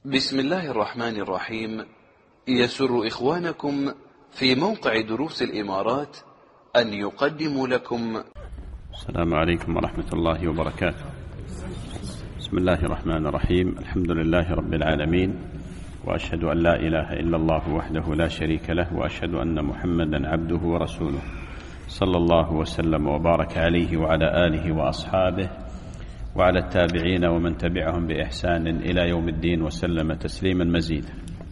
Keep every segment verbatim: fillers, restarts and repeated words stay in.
بسم الله الرحمن الرحيم. يسر إخوانكم في موقع دروس الإمارات أن يقدموا لكم. السلام عليكم ورحمة الله وبركاته. بسم الله الرحمن الرحيم. الحمد لله رب العالمين، وأشهد أن لا إله إلا الله وحده لا شريك له، وأشهد أن محمدا عبده ورسوله، صلى الله وسلم وبارك عليه وعلى آله وأصحابه وعلى التابعين ومن تبعهم بإحسان إلى يوم الدين وسلم تسليما مزيدا.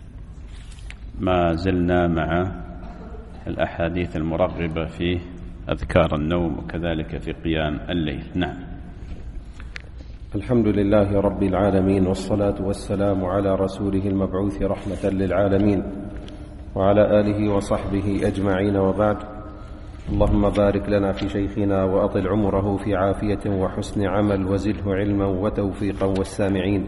ما زلنا مع الأحاديث المرغبة في أذكار النوم وكذلك في قيام الليل. نعم. الحمد لله رب العالمين، والصلاة والسلام على رسوله المبعوث رحمة للعالمين وعلى آله وصحبه أجمعين، وبعد. اللهم بارك لنا في شيخنا وأطل عمره في عافية وحسن عمل، وزده علما وتوفيقا والسامعين.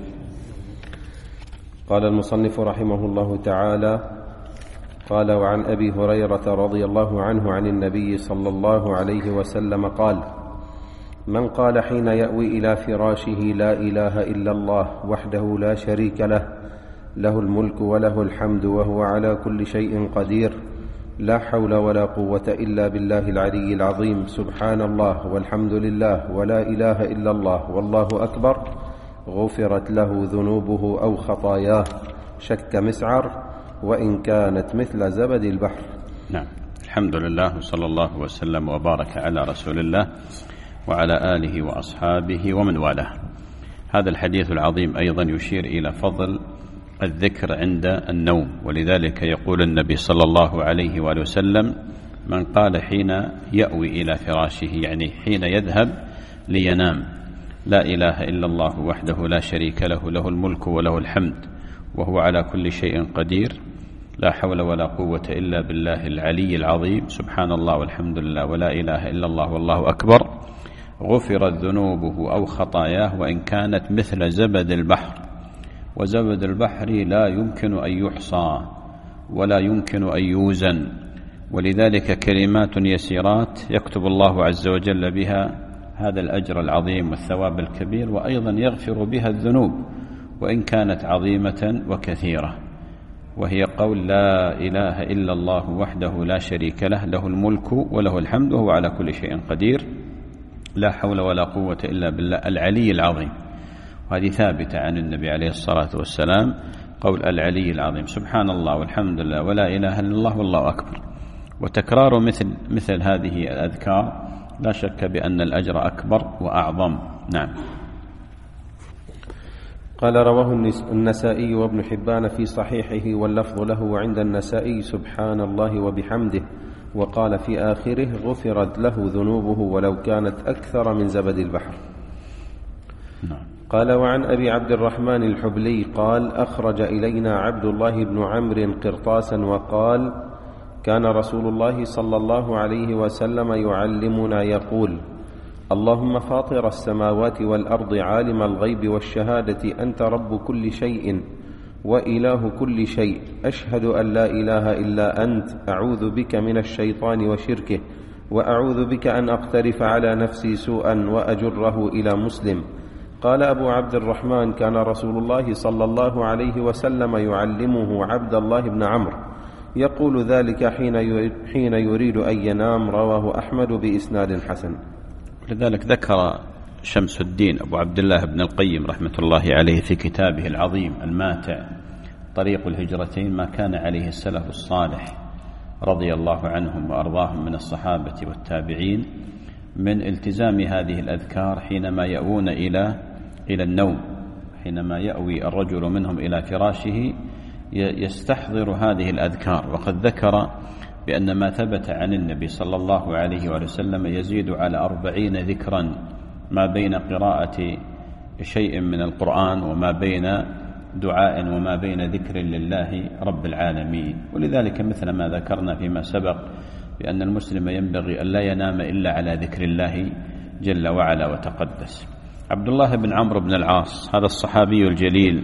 قال المصنف رحمه الله تعالى: قال: وعن أبي هريرة رضي الله عنه عن النبي صلى الله عليه وسلم قال: من قال حين يأوي إلى فراشه: لا إله إلا الله وحده لا شريك له، له الملك وله الحمد وهو على كل شيء قدير، لا حول ولا قوة إلا بالله العلي العظيم، سبحان الله والحمد لله ولا إله إلا الله والله أكبر، غفرت له ذنوبه أو خطاياه، شك مسعر، وإن كانت مثل زبد البحر. نعم. الحمد لله، وصلى الله وسلم وبارك على رسول الله وعلى آله وأصحابه ومن والاه. هذا الحديث العظيم أيضا يشير إلى فضل الذكر عند النوم، ولذلك يقول النبي صلى الله عليه وآله وسلم: من قال حين يأوي إلى فراشه، يعني حين يذهب لينام: لا إله إلا الله وحده لا شريك له، له الملك وله الحمد وهو على كل شيء قدير، لا حول ولا قوة إلا بالله العلي العظيم، سبحان الله والحمد لله ولا إله إلا الله والله أكبر، غفرت ذنوبه أو خطاياه وإن كانت مثل زبد البحر. وزبد البحر لا يمكن أن يحصى ولا يمكن أن يوزن، ولذلك كلمات يسيرات يكتب الله عز وجل بها هذا الأجر العظيم والثواب الكبير، وأيضا يغفر بها الذنوب وإن كانت عظيمة وكثيرة، وهي قول: لا إله إلا الله وحده لا شريك له، له الملك وله الحمد وهو على كل شيء قدير، لا حول ولا قوة إلا بالله العلي العظيم. وهذه ثابتة عن النبي عليه الصلاة والسلام، قول العلي العظيم، سبحان الله والحمد لله ولا إله إلا الله والله أكبر. وتكرار مثل مثل هذه الأذكار لا شك بأن الأجر أكبر وأعظم. نعم. قال: رواه النسائي وابن حبان في صحيحه، واللفظ له وعند النسائي: سبحان الله وبحمده، وقال في آخره: غفرت له ذنوبه ولو كانت أكثر من زبد البحر. نعم. قال: وعن أبي عبد الرحمن الحبلي قال: أخرج إلينا عبد الله بن عمرو قرطاسا وقال: كان رسول الله صلى الله عليه وسلم يعلمنا يقول: اللهم فاطر السماوات والأرض، عالم الغيب والشهادة، أنت رب كل شيء وإله كل شيء، أشهد أن لا إله إلا أنت، أعوذ بك من الشيطان وشركه، وأعوذ بك أن أقترف على نفسي سوءا وأجره إلى مسلم. قال أبو عبد الرحمن: كان رسول الله صلى الله عليه وسلم يعلمه عبد الله بن عمرو، يقول ذلك حين يريد أن ينام. رواه أحمد بإسناد حسن. لذلك ذكر شمس الدين أبو عبد الله بن القيم رحمة الله عليه في كتابه العظيم الماتع طريق الهجرتين ما كان عليه السلف الصالح رضي الله عنهم وأرضاهم من الصحابة والتابعين من التزام هذه الأذكار حينما يأوون إلى إلى النوم. حينما يأوي الرجل منهم إلى فراشه يستحضر هذه الأذكار. وقد ذكر بأن ما ثبت عن النبي صلى الله عليه وسلم يزيد على أربعين ذكرا، ما بين قراءة شيء من القرآن وما بين دعاء وما بين ذكر لله رب العالمين. ولذلك مثل ما ذكرنا فيما سبق بأن المسلم ينبغي أن لا ينام إلا على ذكر الله جل وعلا وتقدس. عبد الله بن عمرو بن العاص هذا الصحابي الجليل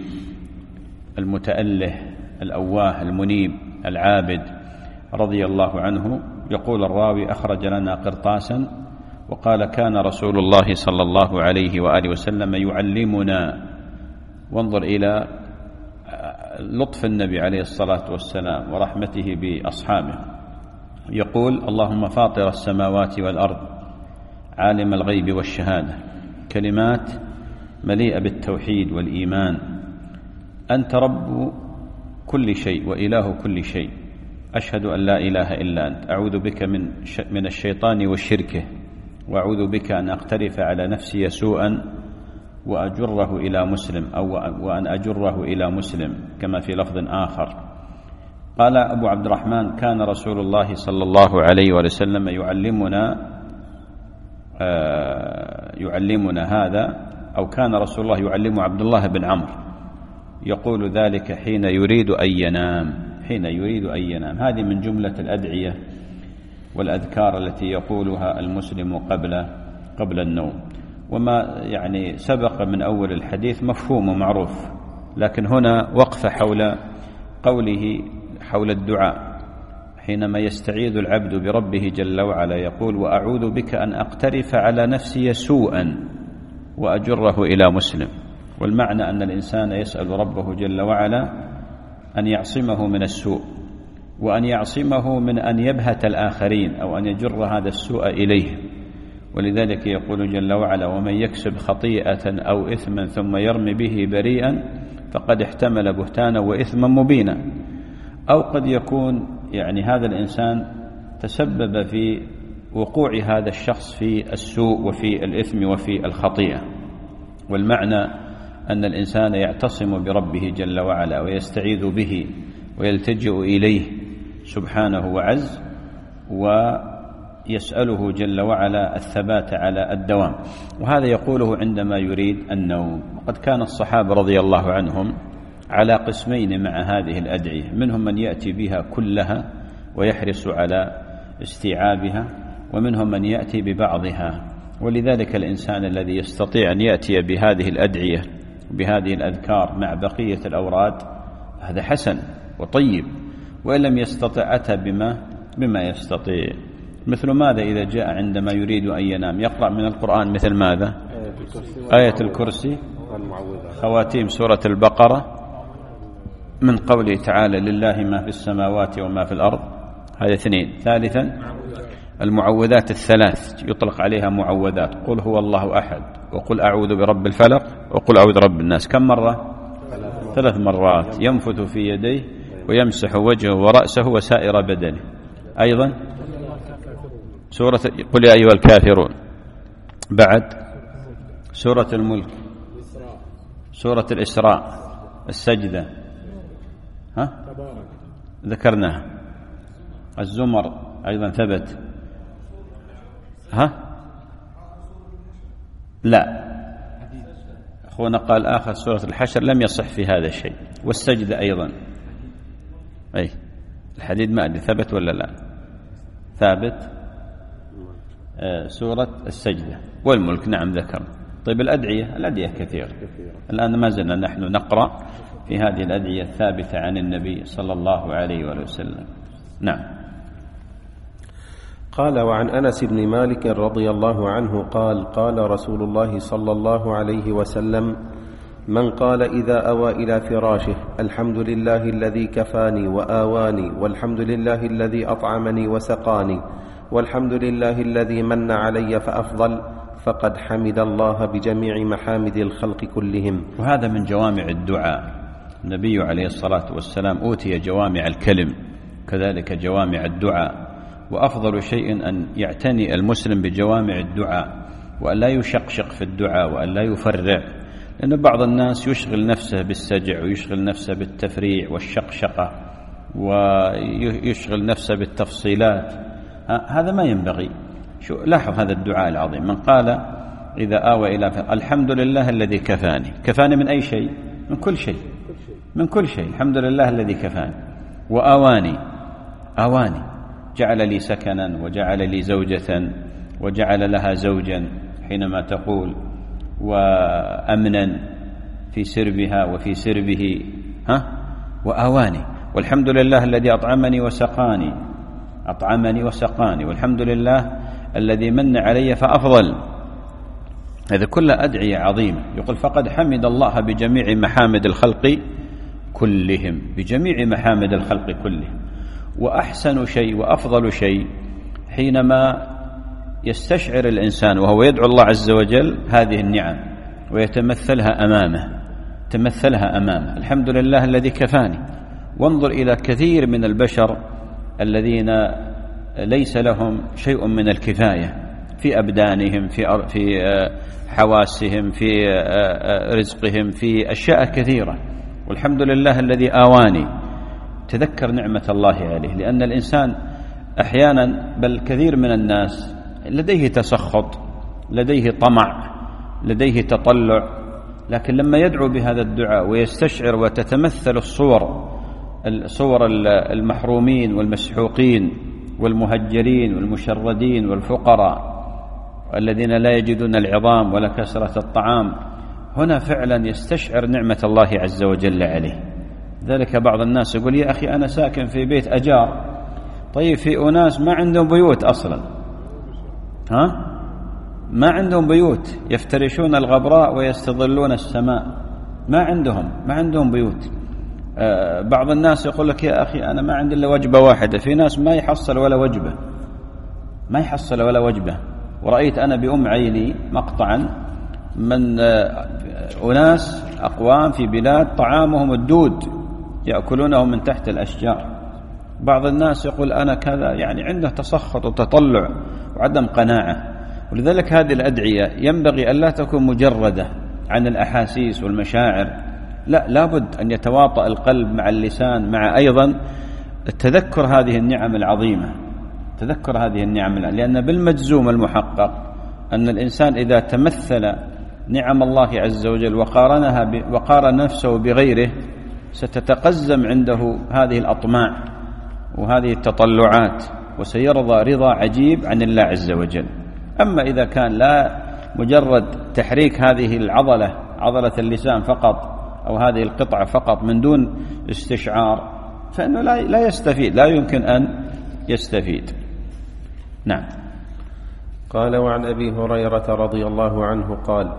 المتأله الأواه المنيب العابد رضي الله عنه، يقول الراوي: أخرج لنا قرطاسا وقال: كان رسول الله صلى الله عليه وآله وسلم يعلمنا. وانظر إلى لطف النبي عليه الصلاة والسلام ورحمته بأصحابه، يقول: اللهم فاطر السماوات والأرض عالم الغيب والشهادة، كلمات مليئة بالتوحيد والإيمان، أنت رب كل شيء وإله كل شيء، أشهد أن لا إله إلا أنت، أعوذ بك من من الشيطان وشركه، وأعوذ بك أن أقترف على نفسي سوءا وأجره إلى مسلم، أو وأن أجره إلى مسلم، كما في لفظ آخر. قال أبو عبد الرحمن: كان رسول الله صلى الله عليه وسلم يعلمنا يعلمنا هذا، أو كان رسول الله يعلم عبد الله بن عمرو يقول ذلك حين يريد أن ينام حين يريد أن ينام. هذه من جملة الأدعية والأذكار التي يقولها المسلم قبل قبل النوم. وما يعني سبق من أول الحديث مفهوم ومعروف، لكن هنا وقفة حول قوله حول الدعاء حينما يستعيذ العبد بربه جل وعلا، يقول: وأعوذ بك أن أقترف على نفسي سوءا وأجره إلى مسلم. والمعنى أن الإنسان يسأل ربه جل وعلا أن يعصمه من السوء، وأن يعصمه من أن يبهت الآخرين أو أن يجر هذا السوء إليه. ولذلك يقول جل وعلا: ومن يكسب خطيئة أو إثما ثم يرمي به بريئا فقد احتمل بهتانا وإثما مبينا. أو قد يكون يعني هذا الإنسان تسبب في وقوع هذا الشخص في السوء وفي الإثم وفي الخطيئة. والمعنى أن الإنسان يعتصم بربه جل وعلا ويستعيذ به ويلتجئ إليه سبحانه وعز، ويسأله جل وعلا الثبات على الدوام. وهذا يقوله عندما يريد النوم. وقد كان الصحابة رضي الله عنهم على قسمين مع هذه الأدعية، منهم من يأتي بها كلها ويحرص على استيعابها، ومنهم من يأتي ببعضها. ولذلك الإنسان الذي يستطيع أن يأتي بهذه الأدعية بهذه الأذكار مع بقية الأوراد هذا حسن وطيب، وإن لم يستطع أتى بما بما يستطيع. مثل ماذا إذا جاء عندما يريد أن ينام يقرأ من القرآن مثل ماذا؟ آية الكرسي، خواتيم سورة البقرة، من قوله تعالى: لله ما في السماوات وما في الأرض. هذا اثنين. ثالثا المعوذات الثلاث، يطلق عليها معوذات: قل هو الله أحد، وقل أعوذ برب الفلق، وقل أعوذ برب الناس. كم مرة؟ ثلاث مرات. ينفث في يديه ويمسح وجهه ورأسه وسائر بدنه. أيضا سورة قل يا أيها الكافرون. بعد سورة الملك، سورة الإسراء، السجدة، ها ذكرناها، الزمر أيضا ثبت. ها لا، أخونا قال آخر سورة الحشر، لم يصح في هذا الشيء. والسجدة أيضا، أي الحديد ما أدري ثبت ولا لا. ثابت. آه سورة السجدة والملك نعم ذكر. طيب الأدعية، الأدعية كثير. الآن ما زلنا نحن نقرأ في هذه الأدعية الثابتة عن النبي صلى الله عليه وآله وسلم. نعم. قال: وعن أنس بن مالك رضي الله عنه قال: قال رسول الله صلى الله عليه وسلم: من قال إذا أوى إلى فراشه: الحمد لله الذي كفاني وآواني، والحمد لله الذي أطعمني وسقاني، والحمد لله الذي من علي فأفضل، فقد حمد الله بجميع محامد الخلق كلهم. وهذا من جوامع الدعاء. النبي عليه الصلاة والسلام أوتي جوامع الكلم، كذلك جوامع الدعاء. وأفضل شيء أن يعتني المسلم بجوامع الدعاء، وأن لا يشقشق في الدعاء، وأن لا يفرع، لأن بعض الناس يشغل نفسه بالسجع، ويشغل نفسه بالتفريع والشقشقة، ويشغل نفسه بالتفصيلات. هذا ما ينبغي. شو لاحظ هذا الدعاء العظيم: من قال إذا آوى إلى فراشه: الحمد لله الذي كفاني. كفاني من أي شيء؟ من كل شيء، من كل شيء. الحمد لله الذي كفاني. وآواني، آواني جعل لي سكنا، وجعل لي زوجة، وجعل لها زوجا حينما تقول، وأمنا في سربها وفي سربه. ها وآواني. والحمد لله الذي أطعمني وسقاني، أطعمني وسقاني، والحمد لله الذي من علي فأفضل. هذا كل أدعية عظيمة. يقول: فقد حمد الله بجميع محامد الخلق كلهم بجميع محامد الخلق كلهم. وأحسن شيء وأفضل شيء حينما يستشعر الإنسان وهو يدعو الله عز وجل هذه النعم ويتمثلها أمامه تمثلها أمامه الحمد لله الذي كفاني. وانظر إلى كثير من البشر الذين ليس لهم شيء من الكفاية في أبدانهم، في في حواسهم، في رزقهم، في أشياء كثيرة، والحمد لله الذي آواني. تذكر نعمة الله عليه، لأن الإنسان أحيانا بل كثير من الناس لديه تسخط، لديه طمع، لديه تطلع، لكن لما يدعو بهذا الدعاء ويستشعر وتتمثل الصور الصور المحرومين والمسحوقين والمهجرين والمشردين والفقراء الذين لا يجدون العظام ولا كسرة الطعام، هنا فعلا يستشعر نعمة الله عز وجل عليه. ذلك بعض الناس يقول يا أخي أنا ساكن في بيت أجار، طيب في أناس ما عندهم بيوت أصلا، ها ما عندهم بيوت، يفترشون الغبراء ويستظلون السماء، ما عندهم ما عندهم بيوت. آه بعض الناس يقول لك يا أخي أنا ما عندي إلا وجبة واحدة، في ناس ما يحصل ولا وجبة ما يحصل ولا وجبة. ورأيت أنا بأم عيني مقطعا من آه أناس أقوام في بلاد طعامهم الدود يأكلونه من تحت الأشجار. بعض الناس يقول أنا كذا، يعني عنده تسخط وتطلع وعدم قناعة. ولذلك هذه الأدعية ينبغي أن لا تكون مجردة عن الأحاسيس والمشاعر، لا لابد أن يتواطأ القلب مع اللسان، مع أيضا التذكر هذه النعم العظيمة، تذكر هذه النعم، لأن بالمجزوم المحقق أن الإنسان إذا تمثل نعم الله عز وجل وقارنها ب... وقارن نفسه بغيره ستتقزم عنده هذه الأطماع وهذه التطلعات، وسيرضى رضا عجيب عن الله عز وجل. أما إذا كان لا مجرد تحريك هذه العضلة عضلة اللسان فقط أو هذه القطعة فقط من دون استشعار، فإنه لا لا يستفيد، لا يمكن أن يستفيد. نعم. قال وعن أبي هريرة رضي الله عنه قال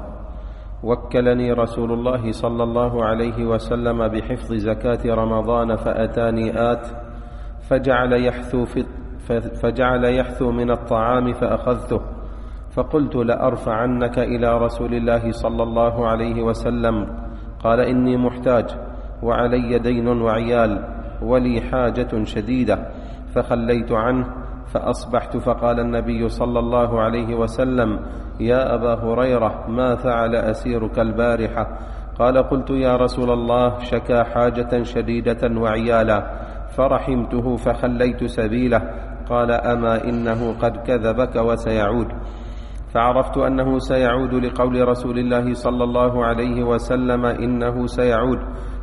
وكلني رسول الله صلى الله عليه وسلم بحفظ زكاة رمضان فأتاني آت فجعل يحثو, في فجعل يحثو من الطعام فأخذته فقلت لأرفعنك إلى رسول الله صلى الله عليه وسلم. قال إني محتاج وعلي دين وعيال ولي حاجة شديدة، فخليت عنه فأصبحت فقال النبي صلى الله عليه وسلم يا أبا هريرة ما فعل أسيرك البارحة؟ قال قلت يا رسول الله شكا حاجة شديدة وعيالا فرحمته فخليت سبيله. قال أما إنه قد كذبك وسيعود. فعرفت أنه سيعود لقول رسول الله صلى الله عليه وسلم إنه سيعود،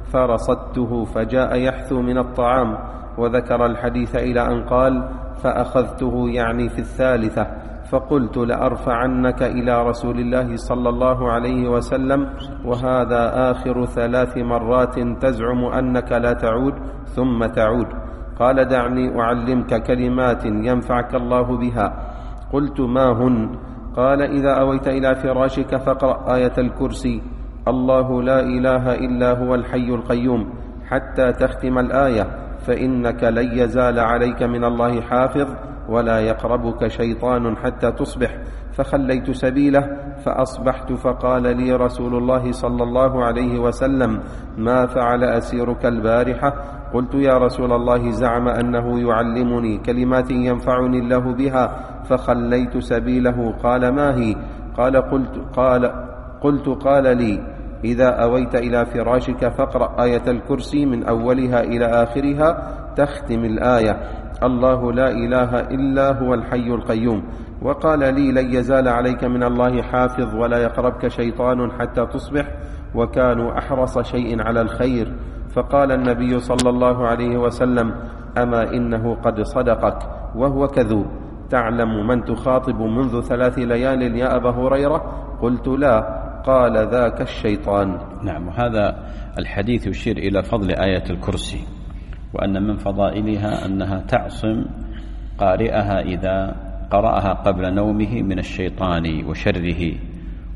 فرصدته فجاء يحثو من الطعام، وذكر الحديث إلى أن قال فأخذته يعني في الثالثة، فقلت لأرفعنك إلى رسول الله صلى الله عليه وسلم وهذا آخر ثلاث مرات تزعم أنك لا تعود ثم تعود. قال دعني أعلمك كلمات ينفعك الله بها. قلت ما هن؟ قال إذا أويت إلى فراشك فاقرأ آية الكرسي الله لا إله إلا هو الحي القيوم حتى تختم الآية، فإنك لن يزال عليك من الله حافظ ولا يقربك شيطان حتى تصبح. فخليت سبيله فأصبحت فقال لي رسول الله صلى الله عليه وسلم ما فعل أسيرك البارحة؟ قلت يا رسول الله زعم أنه يعلمني كلمات ينفعني الله بها فخليت سبيله. قال ما هي؟ قال قلت قال, قلت قال لي إذا أويت إلى فراشك فاقرأ آية الكرسي من أولها إلى آخرها تختم الآية الله لا إله إلا هو الحي القيوم. وقال لي لن يزال عليك من الله حافظ ولا يقربك شيطان حتى تصبح، وكانوا أحرص شيء على الخير. فقال النبي صلى الله عليه وسلم أما إنه قد صدقك وهو كذوب، تعلم من تخاطب منذ ثلاث ليال يا أبا هريرة؟ قلت لا. قال ذاك الشيطان. نعم. وهذا الحديث يشير إلى فضل آية الكرسي، وأن من فضائلها أنها تعصم قارئها إذا قرأها قبل نومه من الشيطان وشره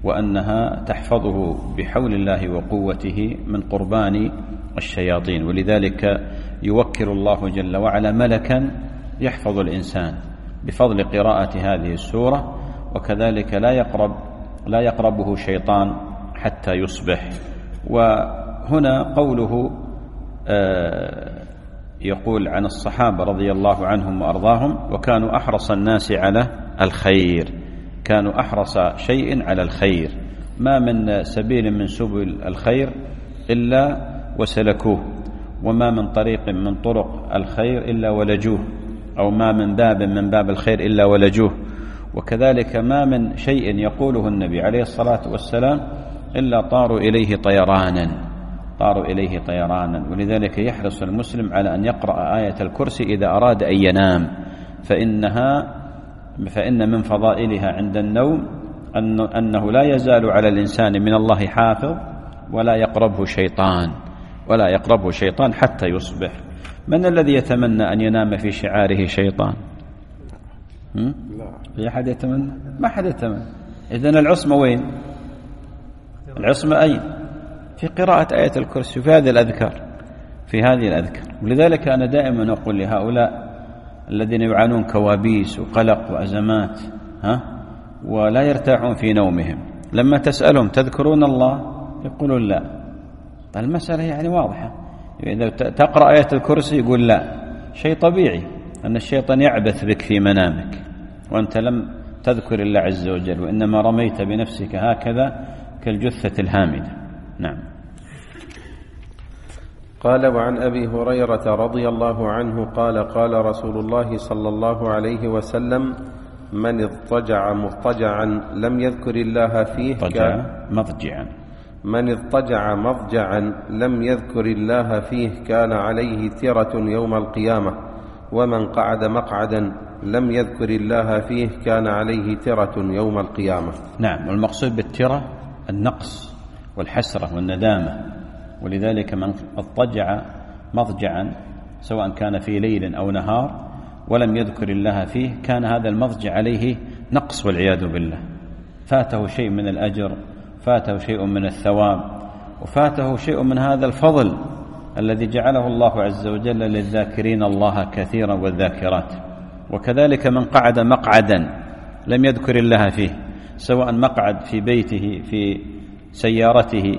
وأنها تحفظه بحول الله وقوته من قربان الشياطين. ولذلك يوكل الله جل وعلا ملكا يحفظ الإنسان بفضل قراءة هذه السورة، وكذلك لا يقرب لا يقربه شيطان حتى يصبح. وهنا قوله يقول عن الصحابة رضي الله عنهم وأرضاهم: وكانوا أحرص الناس على الخير، كانوا أحرص شيء على الخير، ما من سبيل من سبل الخير إلا وسلكوه، وما من طريق من طرق الخير إلا ولجوه، أو ما من باب من باب الخير إلا ولجوه. وكذلك ما من شيء يقوله النبي عليه الصلاة والسلام إلا طاروا إليه طيرانا طاروا إليه طيرانا. ولذلك يحرص المسلم على أن يقرأ آية الكرسي إذا أراد أن ينام، فإنها فإن من فضائلها عند النوم أنه لا يزال على الإنسان من الله حافظ، ولا يقربه شيطان ولا يقربه شيطان حتى يصبح. من الذي يتمنى أن ينام في شعاره شيطان؟ في أحد يتمنى؟ ما حد يتمنى. إذن العصمة وين؟ العصمة أين؟ في قراءة آية الكرسي، في هذه الأذكار في هذه الأذكار. ولذلك أنا دائما أقول لهؤلاء الذين يعانون كوابيس وقلق وأزمات ها ولا يرتاحون في نومهم، لما تسألهم تذكرون الله؟ يقولون لا. المسألة يعني واضحة. إذا تقرأ آية الكرسي يقول لا، شيء طبيعي أن الشيطان يعبث بك في منامك وأنت لم تذكر الله عز وجل، وإنما رميت بنفسك هكذا كالجثة الهامدة. نعم. قال: وعن أبي هريرة رضي الله عنه قال: قال رسول الله صلى الله عليه وسلم: من اضطجع مضطجعا لم يذكر الله فيه كان مضجعا من اضطجع مضجعا لم يذكر الله فيه كان عليه ترة يوم القيامة، ومن قعد مقعدا لم يذكر الله فيه كان عليه ترة يوم القيامة. نعم. والمقصود بالترة النقص والحسرة والندامة. ولذلك من اضطجع مضجعا سواء كان في ليل أو نهار ولم يذكر الله فيه كان هذا المضجع عليه نقص والعياذ بالله، فاته شيء من الأجر، فاته شيء من الثواب، وفاته شيء من هذا الفضل الذي جعله الله عز وجل للذاكرين الله كثيرا والذاكرات. وكذلك من قعد مقعدا لم يذكر الله فيه، سواء مقعد في بيته، في سيارته،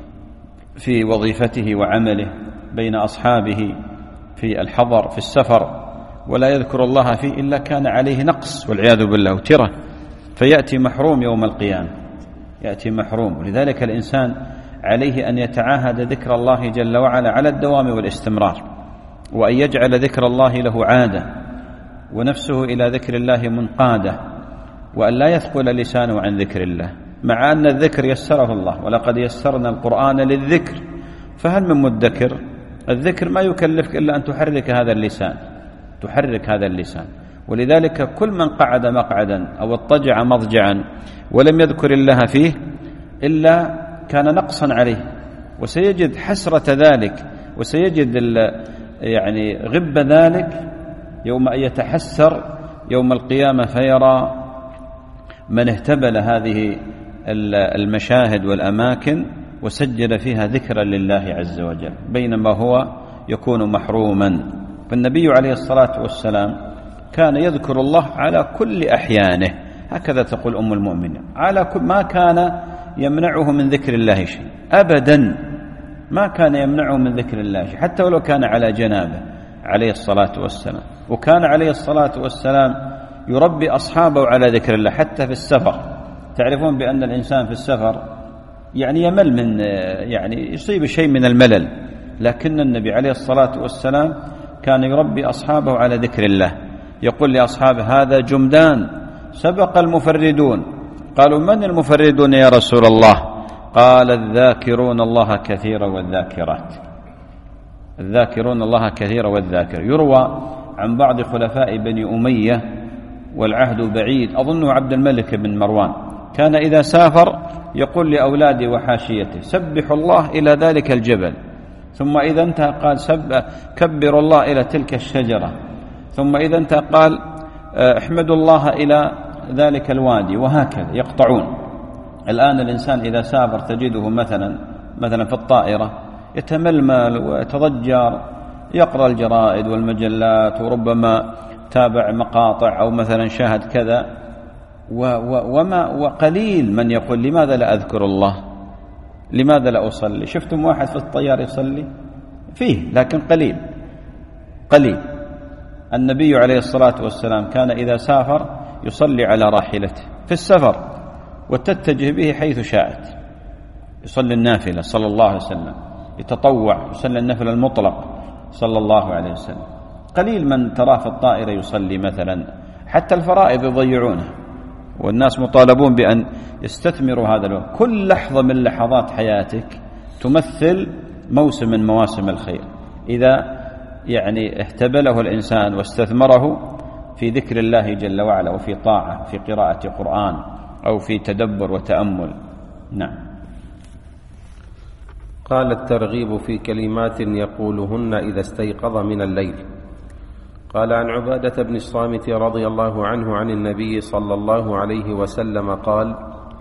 في وظيفته وعمله، بين أصحابه، في الحضر، في السفر، ولا يذكر الله فيه إلا كان عليه نقص والعياذ بالله وترة، فيأتي محروم يوم القيامة، يأتي محروم. ولذلك الإنسان عليه أن يتعاهد ذكر الله جل وعلا على الدوام والاستمرار، وأن يجعل ذكر الله له عادة، ونفسه إلى ذكر الله منقادة، وأن لا يثقل لسانه عن ذكر الله، مع أن الذكر يسره الله: ولقد يسرنا القرآن للذكر فهل من مدكر. الذكر ما يكلفك إلا أن تحرك هذا اللسان تحرك هذا اللسان. ولذلك كل من قعد مقعدا أو اضطجع مضجعا ولم يذكر الله فيه إلا كان نقصا عليه، وسيجد حسرة ذلك، وسيجد يعني غب ذلك يوم أن يتحسر يوم القيامة، فيرى من اهتبل هذه المشاهد والأماكن وسجل فيها ذكرا لله عز وجل، بينما هو يكون محروما. فالنبي عليه الصلاة والسلام كان يذكر الله على كل أحيانه، هكذا تقول أم المؤمنين، على كل ما كان يمنعه من ذكر الله شيء أبدا، ما كان يمنعه من ذكر الله شيء، حتى ولو كان على جنابه عليه الصلاة والسلام. وكان عليه الصلاة والسلام يربي أصحابه على ذكر الله حتى في السفر. تعرفون بأن الإنسان في السفر يعني يمل من يعني يصيب شيء من الملل، لكن النبي عليه الصلاة والسلام كان يربي أصحابه على ذكر الله. يقول لأصحابه: هذا جمدان سبق المفردون. قالوا: من المفردون يا رسول الله؟ قال: الذاكرون الله كثيرا والذاكرات الذاكرون الله كثيرا والذاكر. يروى عن بعض خلفاء بني أمية والعهد بعيد، أظنه عبد الملك بن مروان، كان إذا سافر يقول لأولاده وحاشيته: سبحوا الله إلى ذلك الجبل، ثم إذا انتهى قال: سب كبروا الله إلى تلك الشجرة، ثم إذا انتهى قال: احمدوا الله إلى ذلك الوادي، وهكذا يقطعون. الآن الإنسان إذا سافر تجده مثلا مثلا في الطائرة يتململ ويتضجر، يقرأ الجرائد والمجلات وربما تابع مقاطع أو مثلا شاهد كذا، وما وقليل من يقول لماذا لا أذكر الله، لماذا لا أصلي. شفتم واحد في الطيار يصلي؟ فيه، لكن قليل قليل. النبي عليه الصلاة والسلام كان إذا سافر يصلي على راحلته في السفر وتتجه به حيث شاءت، يصلي النافلة صلى الله عليه وسلم، يتطوع، يصلي النفل المطلق صلى الله عليه وسلم. قليل من تراه في الطائرة يصلي مثلا، حتى الفرائض يضيعونها، والناس مطالبون بأن يستثمروا هذا الوقت. كل لحظة من لحظات حياتك تمثل موسم من مواسم الخير، إذا يعني احتبله الإنسان واستثمره في ذكر الله جل وعلا وفي طاعة، في قراءة قرآن أو في تدبر وتأمل. نعم. قال الترغيب في كلمات يقولهن إذا استيقظ من الليل. قال عن عبادة بن الصامت رضي الله عنه عن النبي صلى الله عليه وسلم قال: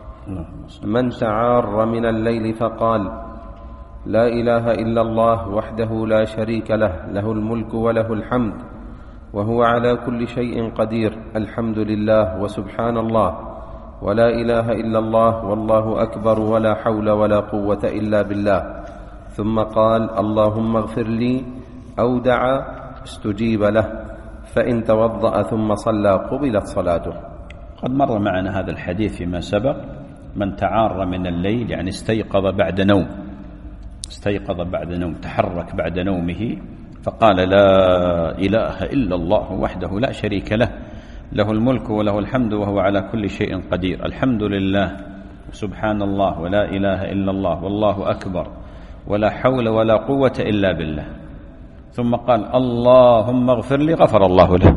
من تعار من الليل فقال: لا إله إلا الله وحده لا شريك له، له الملك وله الحمد وهو على كل شيء قدير، الحمد لله وسبحان الله ولا إله إلا الله والله أكبر ولا حول ولا قوة إلا بالله، ثم قال: اللهم اغفر لي، أو دعا استجيب له، فإن توضأ ثم صلى قبلت صلاته. قد مر معنا هذا الحديث فيما سبق. من تعار من الليل يعني استيقظ بعد نوم، استيقظ بعد نوم، تحرك بعد نومه فقال: لا إله إلا الله وحده لا شريك له، له الملك وله الحمد وهو على كل شيء قدير، الحمد لله سبحان الله ولا إله إلا الله والله أكبر ولا حول ولا قوة إلا بالله، ثم قال: اللهم اغفر لي، غفر الله له،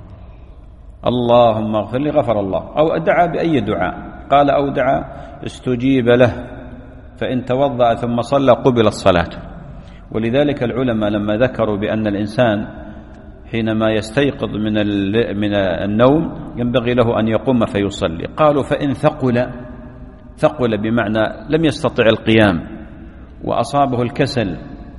اللهم اغفر لي غفر الله. أو دعا بأي دعاء، قال: أو دعا استجيب له، فإن توضأ ثم صلى قبلت صلاته. ولذلك العلماء لما ذكروا بأن الإنسان حينما يستيقظ من من النوم ينبغي له أن يقوم فيصلي، قالوا: فإن ثقل، ثقل بمعنى لم يستطع القيام وأصابه الكسل،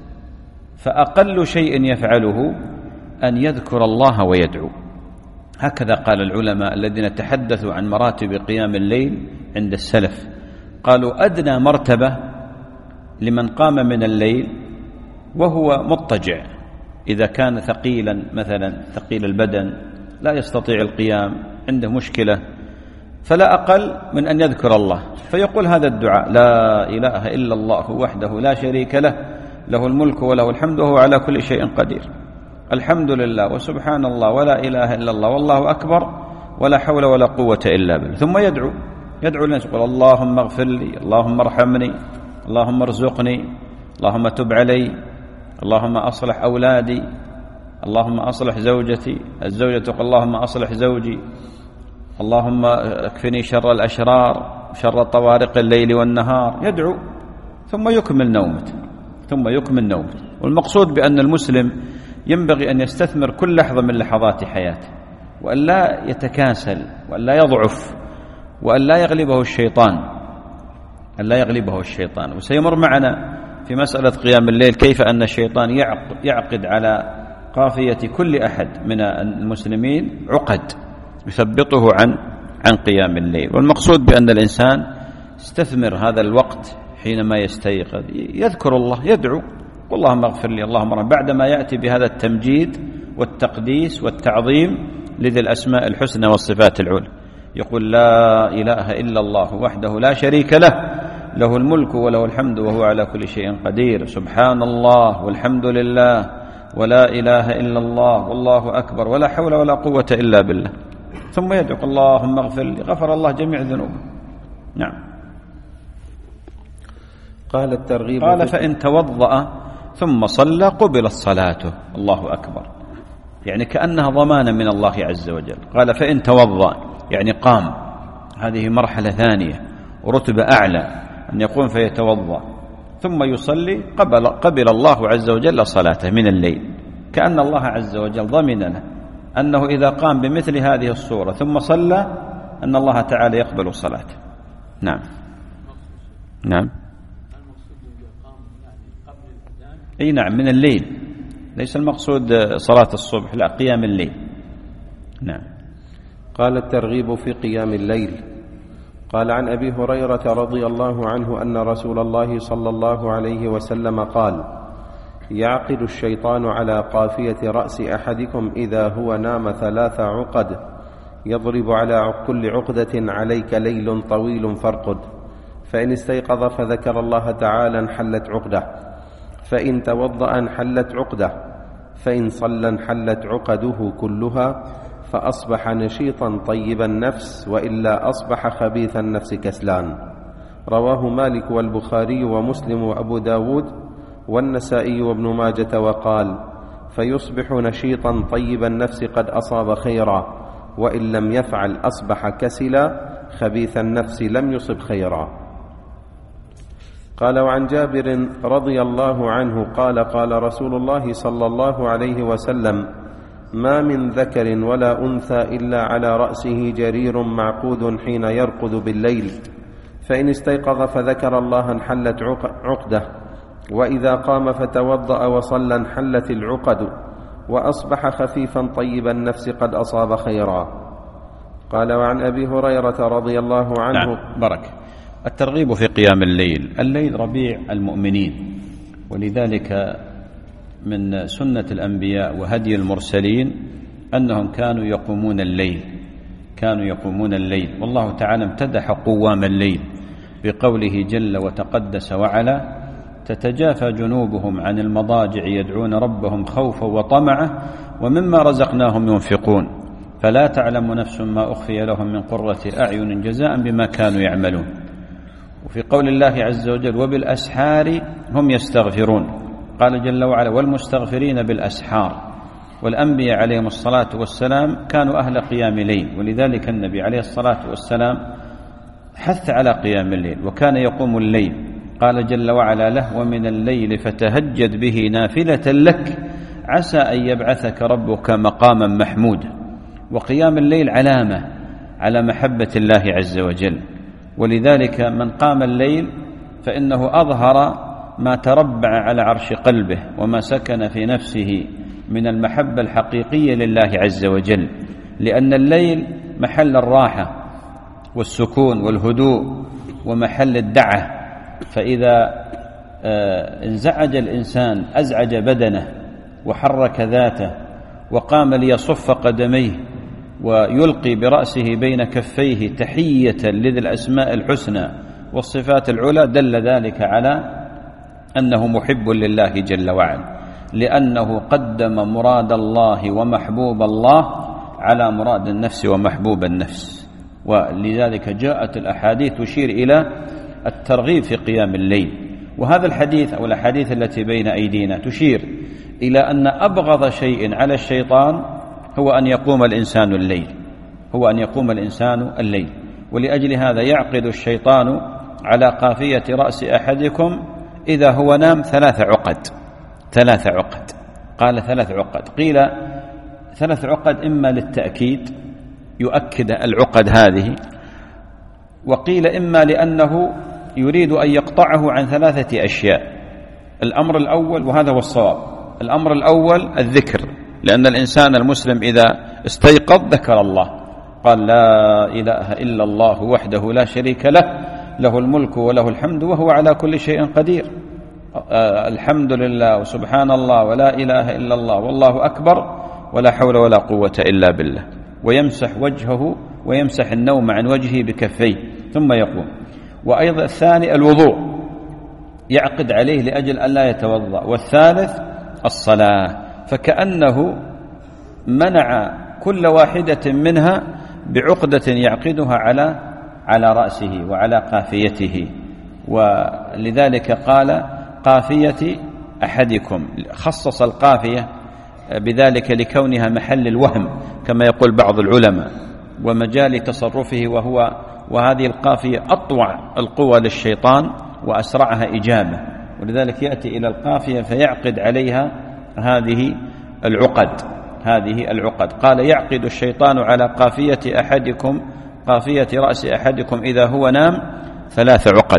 فأقل شيء يفعله أن يذكر الله ويدعو. هكذا قال العلماء الذين تحدثوا عن مراتب قيام الليل عند السلف، قالوا: أدنى مرتبة لمن قام من الليل وهو مضطجع، إذا كان ثقيلا مثلا ثقيل البدن لا يستطيع القيام، عنده مشكلة، فلا أقل من أن يذكر الله، فيقول هذا الدعاء: لا إله إلا الله وحده لا شريك له، له الملك وله الحمد وهو على كل شيء قدير، الحمد لله وسبحان الله ولا إله إلا الله والله أكبر ولا حول ولا قوة إلا بالله. ثم يدعو يدعو الناس، يقول: اللهم اغفر لي، اللهم ارحمني، اللهم ارزقني، اللهم تب علي، اللهم أصلح أولادي، اللهم أصلح زوجتي، الزوجة تقول: اللهم أصلح زوجي، اللهم اكفني شر الأشرار، شر طوارق الليل والنهار. يدعو ثم يكمل نومته، ثم يكمل نومته. والمقصود بأن المسلم ينبغي أن يستثمر كل لحظة من لحظات حياته، وأن لا يتكاسل، وأن لا يضعف، وأن لا يغلبه الشيطان، أن لا يغلبه الشيطان. وسيمر معنا في مسألة قيام الليل كيف أن الشيطان يعقد على قافية كل أحد من المسلمين عقد يثبطه عن عن قيام الليل. والمقصود بأن الإنسان يستثمر هذا الوقت حينما يستيقظ، يذكر الله، يدعو: اللهم اغفر لي، اللهم ارحمني، بعدما يأتي بهذا التمجيد والتقديس والتعظيم لذي الأسماء الحسنى والصفات العلى، يقول: لا إله إلا الله وحده لا شريك له، له الملك وله الحمد وهو على كل شيء قدير، سبحان الله والحمد لله ولا إله إلا الله والله أكبر ولا حول ولا قوة إلا بالله. ثم يدعو: اللهم اغفر لي، غفر الله جميع ذنوبه. نعم. قال الترغيب قال: فإن توضأ ثم صلى قبلت صلاته، الله أكبر، يعني كأنها ضمانة من الله عز وجل. قال: فإن توضأ يعني قام، هذه مرحلة ثانية ورتبة أعلى، أن يقوم فيتوضأ ثم يصلي، قبل, قبل الله عز وجل صلاته من الليل، كأن الله عز وجل ضمن له أنه إذا قام بمثل هذه الصورة ثم صلى أن الله تعالى يقبل صلاته. نعم. نعم. أي نعم، من الليل، ليس المقصود صلاة الصبح، لا، قيام الليل. نعم. قال الترغيب في قيام الليل. قال عن أبي هريرة رضي الله عنه أن رسول الله صلى الله عليه وسلم قال: يعقد الشيطان على قافية رأس أحدكم إذا هو نام ثلاث عقد، يضرب على كل عقدة: عليك ليل طويل فارقد، فإن استيقظ فذكر الله تعالى انحلت عقده، فإن توضأ انحلت عقده، فإن صلى انحلت عقده كلها، فأصبح نشيطا طيب النفس، وإلا أصبح خبيث النفس كسلان. رواه مالك والبخاري ومسلم وأبو داود والنسائي وابن ماجة، وقال: فيصبح نشيطا طيب النفس قد أصاب خيرا، وإن لم يفعل أصبح كسلا خبيث النفس لم يصب خيرا. قال وعن جابر رضي الله عنه قال: قال رسول الله صلى الله عليه وسلم: ما من ذكر ولا أنثى إلا على رأسه جرير معقود حين يرقد بالليل، فإن استيقظ فذكر الله انحلت عقده، وإذا قام فتوضأ وصلى انحلت العقد، وأصبح خفيفا طيب النفس قد أصاب خيرا. قال وعن أبي هريرة رضي الله عنه. نعم، بركة. الترغيب في قيام الليل. الليل ربيع المؤمنين، ولذلك من سنة الأنبياء وهدي المرسلين أنهم كانوا يقومون الليل، كانوا يقومون الليل، والله تعالى امتدح قوام الليل بقوله جل وتقدس وعلا: تتجافى جنوبهم عن المضاجع يدعون ربهم خوفا وطمعا ومما رزقناهم ينفقون فلا تعلم نفس ما أخفي لهم من قرة أعين جزاء بما كانوا يعملون. وفي قول الله عز وجل: وبالأسحار هم يستغفرون، قال جل وعلا: والمستغفرين بالأسحار. والأنبياء عليهم الصلاة والسلام كانوا أهل قيام ليل، ولذلك النبي عليه الصلاة والسلام حث على قيام الليل وكان يقوم الليل. قال جل وعلا له: ومن الليل فتهجد به نافلة لك عسى أن يبعثك ربك مقاما محمودا. وقيام الليل علامة على محبة الله عز وجل، ولذلك من قام الليل فإنه أظهر ما تربع على عرش قلبه وما سكن في نفسه من المحبة الحقيقية لله عز وجل، لأن الليل محل الراحة والسكون والهدوء ومحل الدعة. فإذا انزعج الإنسان أزعج بدنه وحرك ذاته وقام ليصف قدميه ويلقي برأسه بين كفيه تحية لذي الأسماء الحسنى والصفات العلى، دل ذلك على أنه محب لله جل وعلا، لأنه قدم مراد الله ومحبوب الله على مراد النفس ومحبوب النفس. ولذلك جاءت الأحاديث تشير إلى الترغيب في قيام الليل. وهذا الحديث أو الأحاديث التي بين أيدينا تشير إلى أن أبغض شيء على الشيطان هو أن يقوم الإنسان الليل، هو أن يقوم الإنسان الليل. ولأجل هذا يعقد الشيطان على قافية رأس أحدكم إذا هو نام ثلاث عقد، ثلاث عقد. قال ثلاث عقد، قيل ثلاث عقد إما للتأكيد يؤكد العقد هذه، وقيل إما لأنه يريد أن يقطعه عن ثلاثة أشياء. الأمر الأول، وهذا هو الصواب، الأمر الأول الذكر، لأن الإنسان المسلم إذا استيقظ ذكر الله، قال: لا إله إلا الله وحده لا شريك له، له الملك وله الحمد وهو على كل شيء قدير. الحمد لله وسبحان الله ولا إله إلا الله والله أكبر ولا حول ولا قوة إلا بالله. ويمسح وجهه ويمسح النوم عن وجهه بكفيه ثم يقوم. وأيضا الثاني الوضوء، يعقد عليه لأجل أن لا يتوضأ. والثالث الصلاة، فكأنه منع كل واحدة منها بعقدة يعقدها على على رأسه وعلى قافيته. ولذلك قال: قافية أحدكم، خصص القافية بذلك لكونها محل الوهم كما يقول بعض العلماء ومجال تصرفه، وهو وهذه القافية أطوع القوى للشيطان وأسرعها إجابة، ولذلك يأتي إلى القافية فيعقد عليها هذه العقد، هذه العقد. قال: يعقد الشيطان على قافية أحدكم، قافية رأس أحدكم إذا هو نام ثلاث عقد.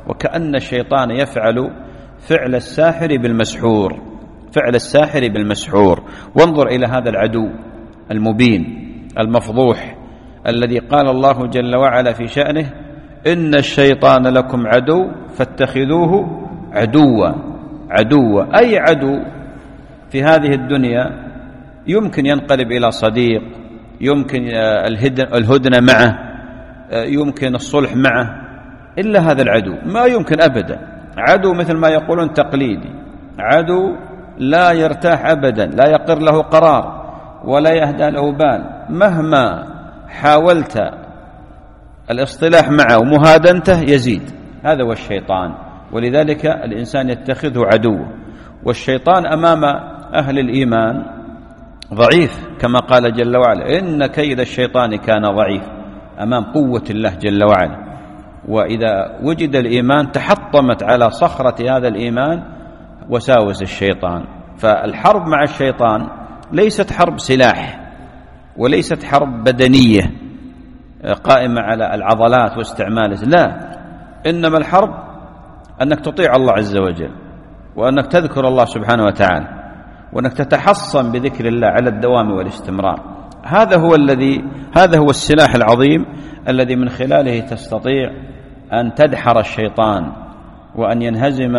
وكأن الشيطان يفعل فعل الساحر بالمسحور، فعل الساحر بالمسحور. وانظر إلى هذا العدو المبين المفضوح الذي قال الله جل وعلا في شأنه: إن الشيطان لكم عدو فاتخذوه عدوا. عدوا أي عدو في هذه الدنيا يمكن ينقلب إلى صديق، يمكن الهدنة معه، يمكن الصلح معه، إلا هذا العدو ما يمكن أبدا. عدو مثل ما يقولون تقليدي، عدو لا يرتاح أبدا، لا يقر له قرار ولا يهدى له بال، مهما حاولت الاصطلاح معه ومهادنته يزيد. هذا هو الشيطان، ولذلك الإنسان يتخذه عدوه. والشيطان أمام أهل الإيمان ضعيف، كما قال جل وعلا: إن كيد الشيطان كان ضعيف، أمام قوة الله جل وعلا. وإذا وجد الإيمان تحطمت على صخرة هذا الإيمان وساوس الشيطان. فالحرب مع الشيطان ليست حرب سلاح وليست حرب بدنية قائمة على العضلات واستعماله، لا، إنما الحرب أنك تطيع الله عز وجل، وأنك تذكر الله سبحانه وتعالى، وأنك تتحصن بذكر الله على الدوام والاستمرار. هذا هو الذي هذا هو السلاح العظيم الذي من خلاله تستطيع أن تدحر الشيطان وأن ينهزم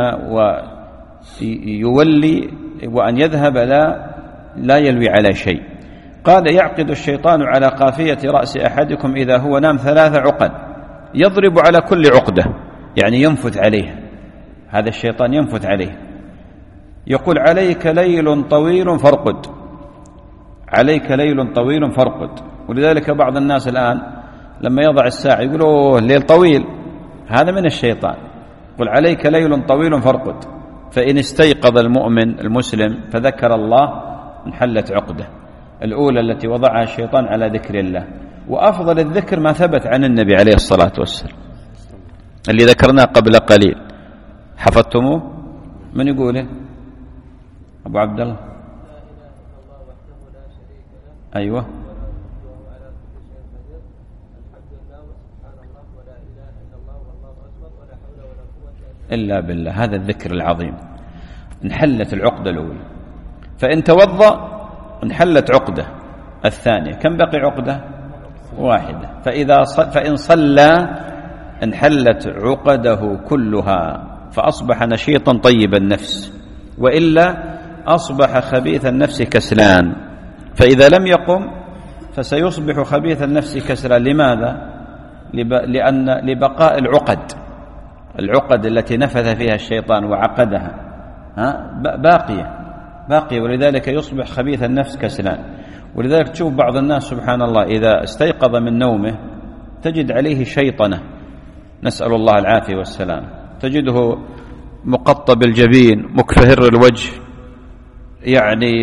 ويولي وأن يذهب لا لا يلوي على شيء. قال: يعقد الشيطان على قافية رأس أحدكم إذا هو نام ثلاث عقد، يضرب على كل عقدة، يعني ينفث عليه. هذا الشيطان ينفث عليه، يقول: عليك ليل طويل فارقد، عليك ليل طويل فارقد. ولذلك بعض الناس الآن لما يضع الساعة يقول: أوه الليل طويل، هذا من الشيطان. يقول: عليك ليل طويل فارقد. فإن استيقظ المؤمن المسلم فذكر الله انحلت عقده الأولى التي وضعها الشيطان على ذكر الله. وأفضل الذكر ما ثبت عن النبي عليه الصلاة والسلام اللي ذكرناه قبل قليل، حفظتموه؟ من يقوله؟ أبو عبد الله. أيوة. إلا بالله، هذا الذكر العظيم. انحلت العقدة الأولى. فإن توضأ انحلت عقدة الثانية. كم بقي عقدة؟ واحدة. فإذا فإن صلى انحلت عقده كلها، فأصبح نشيطا طيب النفس، وإلا أصبح خبيث النفس كسلان. فإذا لم يقم فسيصبح خبيث النفس كسلان. لماذا؟ لأن لبقاء العقد العقد التي نفذ فيها الشيطان وعقدها ها باقية باقية ولذلك يصبح خبيث النفس كسلان. ولذلك تشوف بعض الناس سبحان الله إذا استيقظ من نومه تجد عليه شيطنة، نسأل الله العافية والسلام، تجده مقطب الجبين، مكفهر الوجه، يعني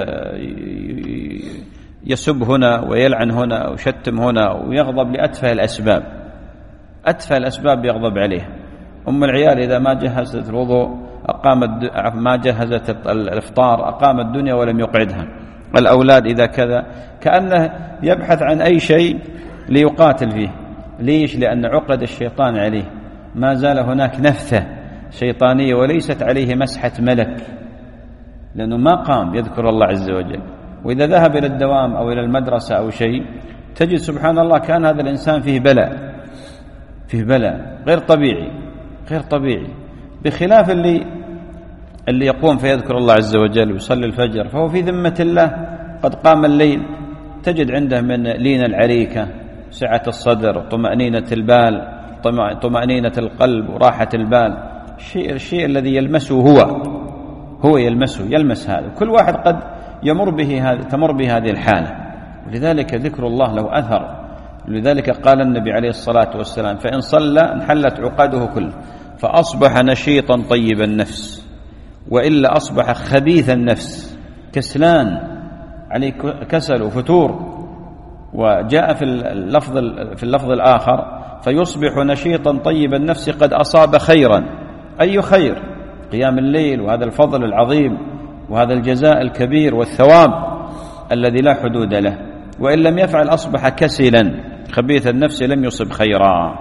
يسب هنا ويلعن هنا ويشتم هنا ويغضب لأتفه الأسباب، أتفه الأسباب يغضب عليه. أم العيال إذا ما جهزت الوضوء أقامت، ما جهزت الإفطار أقام الدنيا ولم يقعدها. الأولاد إذا كذا، كأنه يبحث عن أي شيء ليقاتل فيه. ليش؟ لأن عقد الشيطان عليه، ما زال هناك نفثة شيطانية وليست عليه مسحة ملك، لأنه ما قام يذكر الله عز وجل. وإذا ذهب إلى الدوام أو إلى المدرسة أو شيء تجد سبحان الله كان هذا الإنسان فيه بلاء، فيه بلاء غير طبيعي غير طبيعي. بخلاف اللي اللي يقوم فيذكر الله عز وجل ويصلي الفجر فهو في ذمة الله، قد قام الليل، تجد عنده من لين العريكة، سعة الصدر، طمأنينة البال، طمأنينة القلب وراحة البال. الشيء, الشيء الذي يلمسه هو هو يلمسه يلمس هذا. كل واحد قد يمر به هذه تمر به هذه الحالة، ولذلك ذكر الله له أثر. لذلك قال النبي عليه الصلاة والسلام: فإن صلى انحلت عقده كله، فأصبح نشيطا طيب النفس، وإلا أصبح خبيث النفس كسلان، عليه كسل وفتور. وجاء في اللفظ في اللفظ الآخر: فيصبح نشيطا طيب النفس قد أصاب خيرا. أي خير؟ قيام الليل، وهذا الفضل العظيم وهذا الجزاء الكبير والثواب الذي لا حدود له. وإن لم يفعل أصبح كسلا خبيث النفس لم يصب خيرا.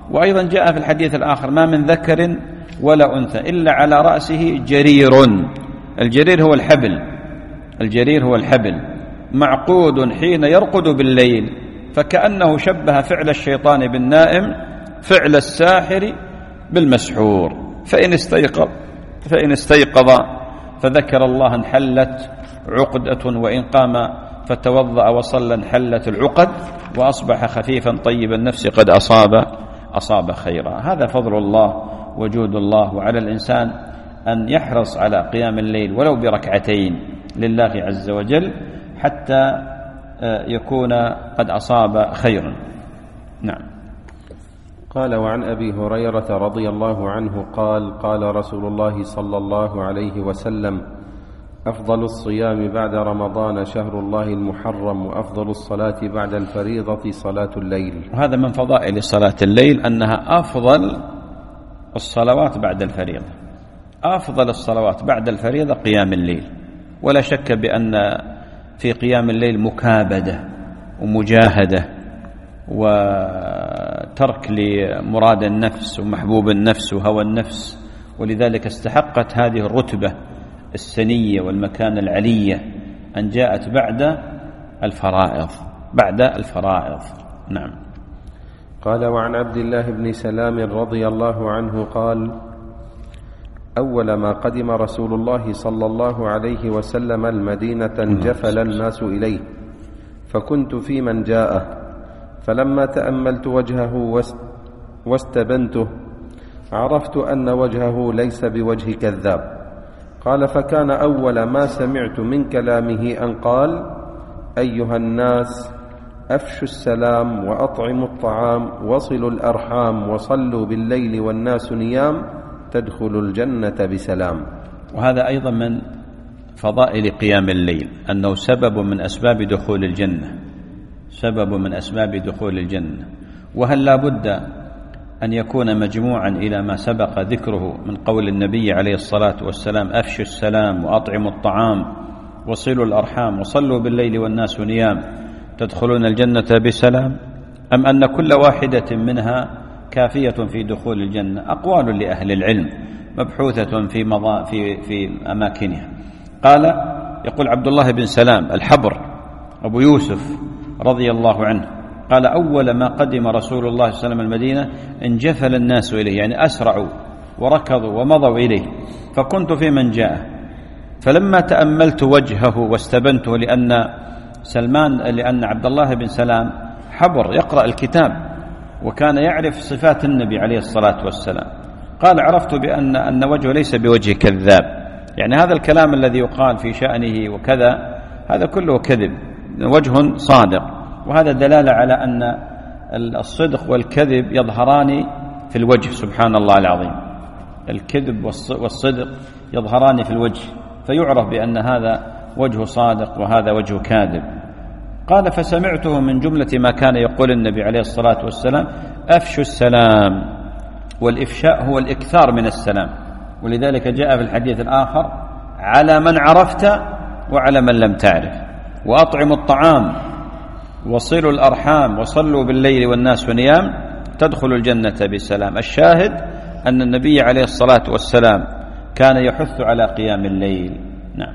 وأيضا جاء في الحديث الآخر: ما من ذكر ولا أنثى إلا على رأسه جرير. الجرير هو الحبل، الجرير هو الحبل معقود حين يرقد بالليل، فكأنه شبه فعل الشيطان بالنائم فعل الساحر بالمسحور، فإن استيقظ فإن استيقظ فذكر الله انحلت عقدة، وإن قام فتوضأ وصلى انحلت العقد، وأصبح خفيفا طيب النفس قد أصاب أصاب خيرا. هذا فضل الله وجود الله، وعلى الإنسان أن يحرص على قيام الليل ولو بركعتين لله عز وجل حتى يكون قد أصاب خيرا. نعم. قال: وعن أبي هريرة رضي الله عنه قال: قال رسول الله صلى الله عليه وسلم: أفضل الصيام بعد رمضان شهر الله المحرم، وأفضل الصلاة بعد الفريضة صلاة الليل. وهذا من فضائل صلاة الليل أنها أفضل الصلوات بعد الفريضة. أفضل الصلوات بعد الفريضة قيام الليل، ولا شك بأن في قيام الليل مكابدة ومجاهدة وترك لمراد النفس ومحبوب النفس وهوى النفس، ولذلك استحقت هذه الرتبة السنية والمكان العلية أن جاءت بعد الفرائض بعد الفرائض. نعم. قال: وعن عبد الله بن سلام رضي الله عنه قال: أول ما قدم رسول الله صلى الله عليه وسلم المدينة انجفل الناس إليه، فكنت في من جاءه، فلما تأملت وجهه واستبنته عرفت أن وجهه ليس بوجه كذاب. قال: فكان أول ما سمعت من كلامه أن قال: أيها الناس أفشوا السلام وأطعموا الطعام وصلوا الأرحام وصلوا بالليل والناس نيام تدخلوا الجنة بسلام. وهذا أيضا من فضائل قيام الليل، أنه سبب من أسباب دخول الجنة، سبب من أسباب دخول الجنة. وهل لا بد أن يكون مجموعا إلى ما سبق ذكره من قول النبي عليه الصلاة والسلام: أفشوا السلام وأطعموا الطعام وصلوا الأرحام وصلوا بالليل والناس نيام تدخلون الجنة بسلام، أم أن كل واحدة منها كافية في دخول الجنة؟ أقوال لأهل العلم مبحوثة في, مضا في, في أماكنها. قال يقول عبد الله بن سلام الحبر أبو يوسف رضي الله عنه قال: أول ما قدم رسول الله صلى الله عليه وسلم المدينة انجفل الناس إليه، يعني أسرعوا وركضوا ومضوا إليه، فكنت في من جاءه، فلما تأملت وجهه واستبنته، لأن سلمان لأن عبد الله بن سلام حبر يقرأ الكتاب وكان يعرف صفات النبي عليه الصلاة والسلام، قال: عرفت بأن أن وجهه ليس بوجه كذاب، يعني هذا الكلام الذي يقال في شأنه وكذا هذا كله كذب، وجه صادق. وهذا دلالة على أن الصدق والكذب يظهران في الوجه، سبحان الله العظيم، الكذب والصدق يظهران في الوجه، فيعرف بأن هذا وجه صادق وهذا وجه كاذب. قال: فسمعته من جملة ما كان يقول النبي عليه الصلاة والسلام: أفشوا السلام، والإفشاء هو الإكثار من السلام، ولذلك جاء في الحديث الآخر: على من عرفت وعلى من لم تعرف، وأطعموا الطعام وصلوا الأرحام وصلوا بالليل والناس نيام تدخلوا الجنة بسلام. الشاهد أن النبي عليه الصلاة والسلام كان يحث على قيام الليل. نعم.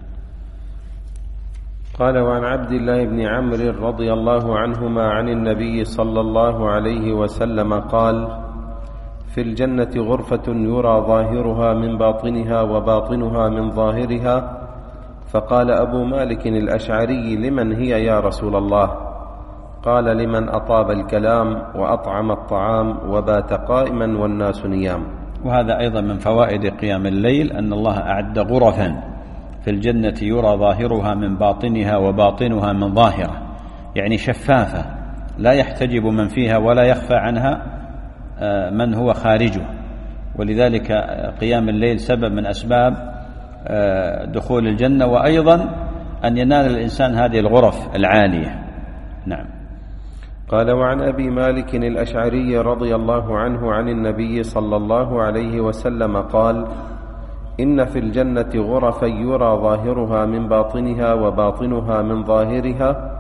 قال: وعن عبد الله بن عمرو رضي الله عنهما عن النبي صلى الله عليه وسلم قال: في الجنة غرفة يرى ظاهرها من باطنها وباطنها من ظاهرها. فقال أبو مالك الأشعري: لمن هي يا رسول الله؟ قال: لمن أطاب الكلام وأطعم الطعام وبات قائما والناس نيام. وهذا أيضا من فوائد قيام الليل، أن الله أعد غرفا في الجنة يرى ظاهرها من باطنها وباطنها من ظاهرة، يعني شفافة لا يحتجب من فيها ولا يخفى عنها من هو خارجه. ولذلك قيام الليل سبب من أسباب دخول الجنة، وأيضا أن ينال الإنسان هذه الغرف العالية. نعم. قال: وعن أبي مالك الأشعري رضي الله عنه عن النبي صلى الله عليه وسلم قال: إن في الجنة غرفا يرى ظاهرها من باطنها وباطنها من ظاهرها،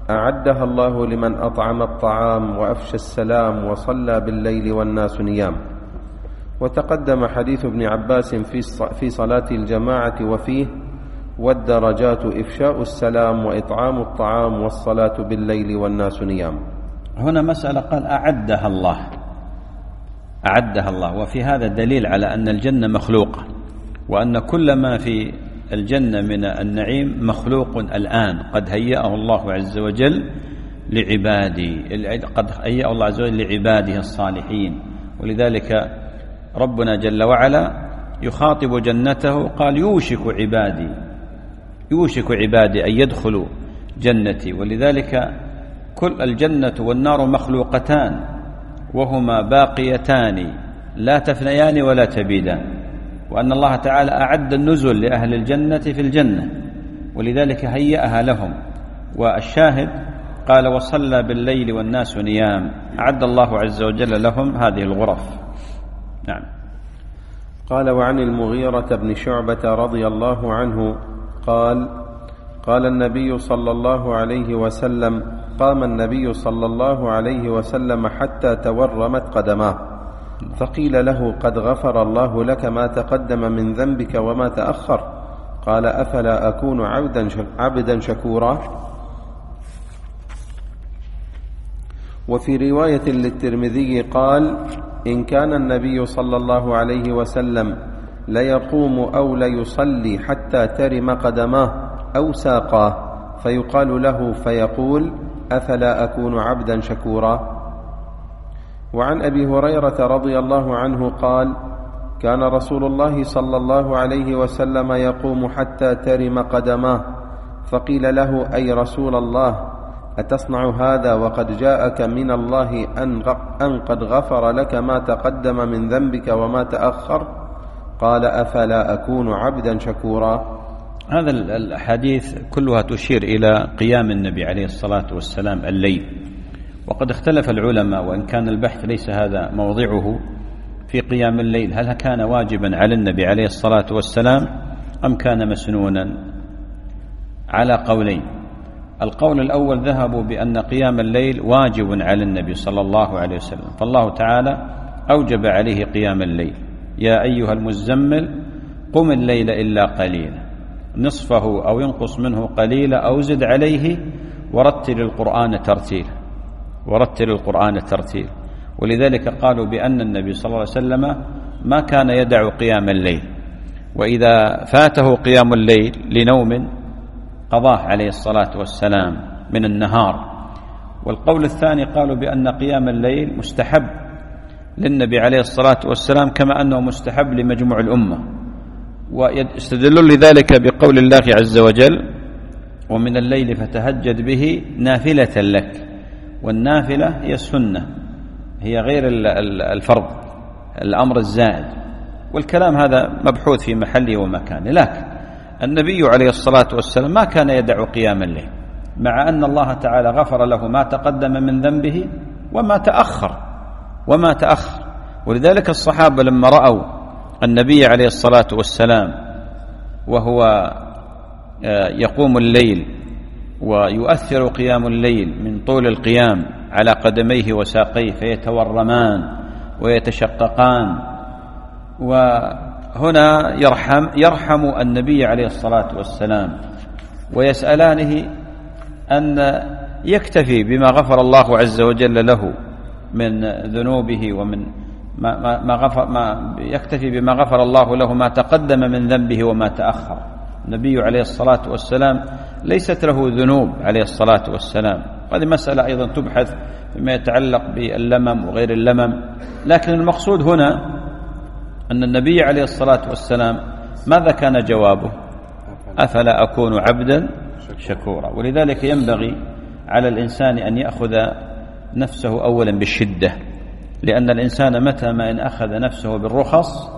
أعدها الله لمن أطعم الطعام وأفشى السلام وصلى بالليل والناس نيام. وتقدم حديث ابن عباس في صلاة الجماعة وفيه: والدرجات إفشاء السلام وإطعام الطعام والصلاة بالليل والناس نيام. هنا مسألة قال أعدها الله، أعدها الله، وفي هذا دليل على أن الجنة مخلوقة، وأن كل ما في الجنة من النعيم مخلوق الآن، قد هيأه الله عز وجل لعباده، قد هيأه الله عز وجل لعباده الصالحين. ولذلك ربنا جل وعلا يخاطب جنته قال: يوشك عبادي يوشك عبادي أن يدخلوا جنتي. ولذلك كل الجنة والنار مخلوقتان، وهما باقيتان لا تفنيان ولا تبيدان، وأن الله تعالى أعد النزل لأهل الجنة في الجنة، ولذلك هيأها لهم. والشاهد قال: وصلى بالليل والناس نيام، أعد الله عز وجل لهم هذه الغرف. نعم. قال: وعن المغيرة بن شعبة رضي الله عنه قال: قال النبي صلى الله عليه وسلم قام النبي صلى الله عليه وسلم حتى تورمت قدماه، فقيل له: قد غفر الله لك ما تقدم من ذنبك وما تأخر. قال: أفلا أكون عبدا عبدا شكورا؟ وفي رواية للترمذي قال: إن كان النبي صلى الله عليه وسلم ليقوم أو ليصلي حتى ترم قدماه أو ساقاه، فيقال له فيقول: أفلا أكون عبدا شكورا؟ وعن أبي هريرة رضي الله عنه قال: كان رسول الله صلى الله عليه وسلم يقوم حتى ترم قدماه، فقيل له: أي رسول الله، أتصنع هذا وقد جاءك من الله أن قد غفر لك ما تقدم من ذنبك وما تأخر؟ قال: أفلا أكون عبدا شكورا؟ هذا الحديث كلها تشير إلى قيام النبي عليه الصلاة والسلام الليل، وقد اختلف العلماء، وإن كان البحث ليس هذا موضعه، في قيام الليل، هل كان واجبا على النبي عليه الصلاة والسلام أم كان مسنونا؟ على قولين. القول الأول ذهبوا بأن قيام الليل واجب على النبي صلى الله عليه وسلم، فالله تعالى أوجب عليه قيام الليل: يا أيها المزمل قم الليل إلا قليلا، نصفه أو ينقص منه قليلا أو زد عليه ورتل القرآن ترتيلا ورتل القرآن ترتيلا. ولذلك قالوا بأن النبي صلى الله عليه وسلم ما كان يدع قيام الليل، وإذا فاته قيام الليل لنوم قضاه عليه الصلاة والسلام من النهار. والقول الثاني قالوا بأن قيام الليل مستحب للنبي عليه الصلاة والسلام، كما أنه مستحب لمجموع الأمة، ويستدلون لذلك بقول الله عز وجل: ومن الليل فتهجد به نافلة لك. والنافلة هي السنة، هي غير الفرض، الأمر الزائد. والكلام هذا مبحوث في محله ومكانه، لكن النبي عليه الصلاة والسلام ما كان يدع قيام الليل، مع أن الله تعالى غفر له ما تقدم من ذنبه وما تأخر وما تأخر ولذلك الصحابة لما رأوا النبي عليه الصلاة والسلام وهو يقوم الليل ويؤثر قيام الليل من طول القيام على قدميه وساقيه فيتورمان ويتشققان، وهنا يرحم, يرحم النبي عليه الصلاة والسلام ويسألانه أن يكتفي بما غفر الله عز وجل له من ذنوبه ومن ما, ما, ما, غفر ما يكتفي بما غفر الله له ما تقدم من ذنبه وما تأخر. النبي عليه الصلاة والسلام ليست له ذنوب عليه الصلاة والسلام، هذه مسألة أيضا تبحث فيما يتعلق باللمم وغير اللمم، لكن المقصود هنا أن النبي عليه الصلاة والسلام ماذا كان جوابه؟ أفلا أكون عبدا شكورا. ولذلك ينبغي على الإنسان أن يأخذ نفسه أولا بالشدة، لأن الإنسان متى ما إن أخذ نفسه بالرخص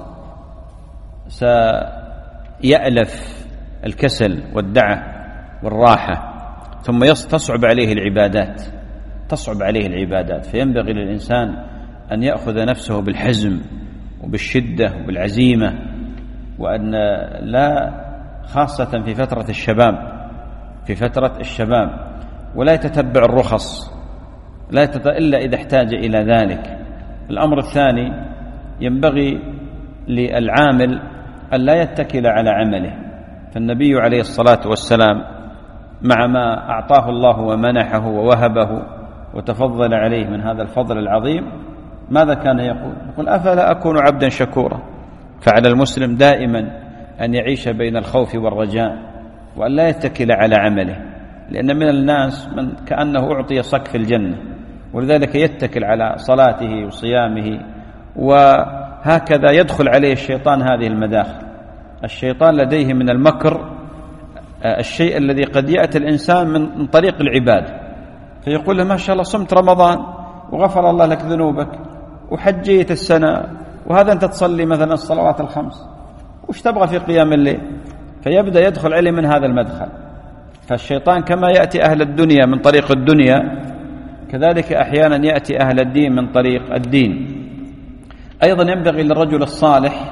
سيألف الكسل والدعة والراحة، ثم تصعب عليه العبادات تصعب عليه العبادات فينبغي للإنسان أن يأخذ نفسه بالحزم وبالشدة وبالعزيمة، وأن لا خاصة في فترة الشباب في فترة الشباب ولا يتتبع الرخص لا يتتبع إلا إذا احتاج إلى ذلك. الأمر الثاني ينبغي للعامل أن لا يتكل على عمله، فالنبي عليه الصلاة والسلام مع ما أعطاه الله ومنحه ووهبه وتفضل عليه من هذا الفضل العظيم ماذا كان يقول؟ يقول أفلا أكون عبدا شكورا. فعلى المسلم دائما أن يعيش بين الخوف والرجاء وأن لا يتكل على عمله، لأن من الناس من كأنه أعطي سقف الجنة ولذلك يتكل على صلاته وصيامه، وهكذا يدخل عليه الشيطان هذه المداخل. الشيطان لديه من المكر الشيء الذي قد يأتي الإنسان من طريق العبادة، فيقول له ما شاء الله صمت رمضان وغفر الله لك ذنوبك وحجيت السنة، وهذا أنت تصلي مثلا الصلوات الخمس، وش تبغى في قيام الليل؟ فيبدأ يدخل عليه من هذا المدخل. فالشيطان كما يأتي أهل الدنيا من طريق الدنيا كذلك أحيانا يأتي أهل الدين من طريق الدين. أيضا ينبغي للرجل الصالح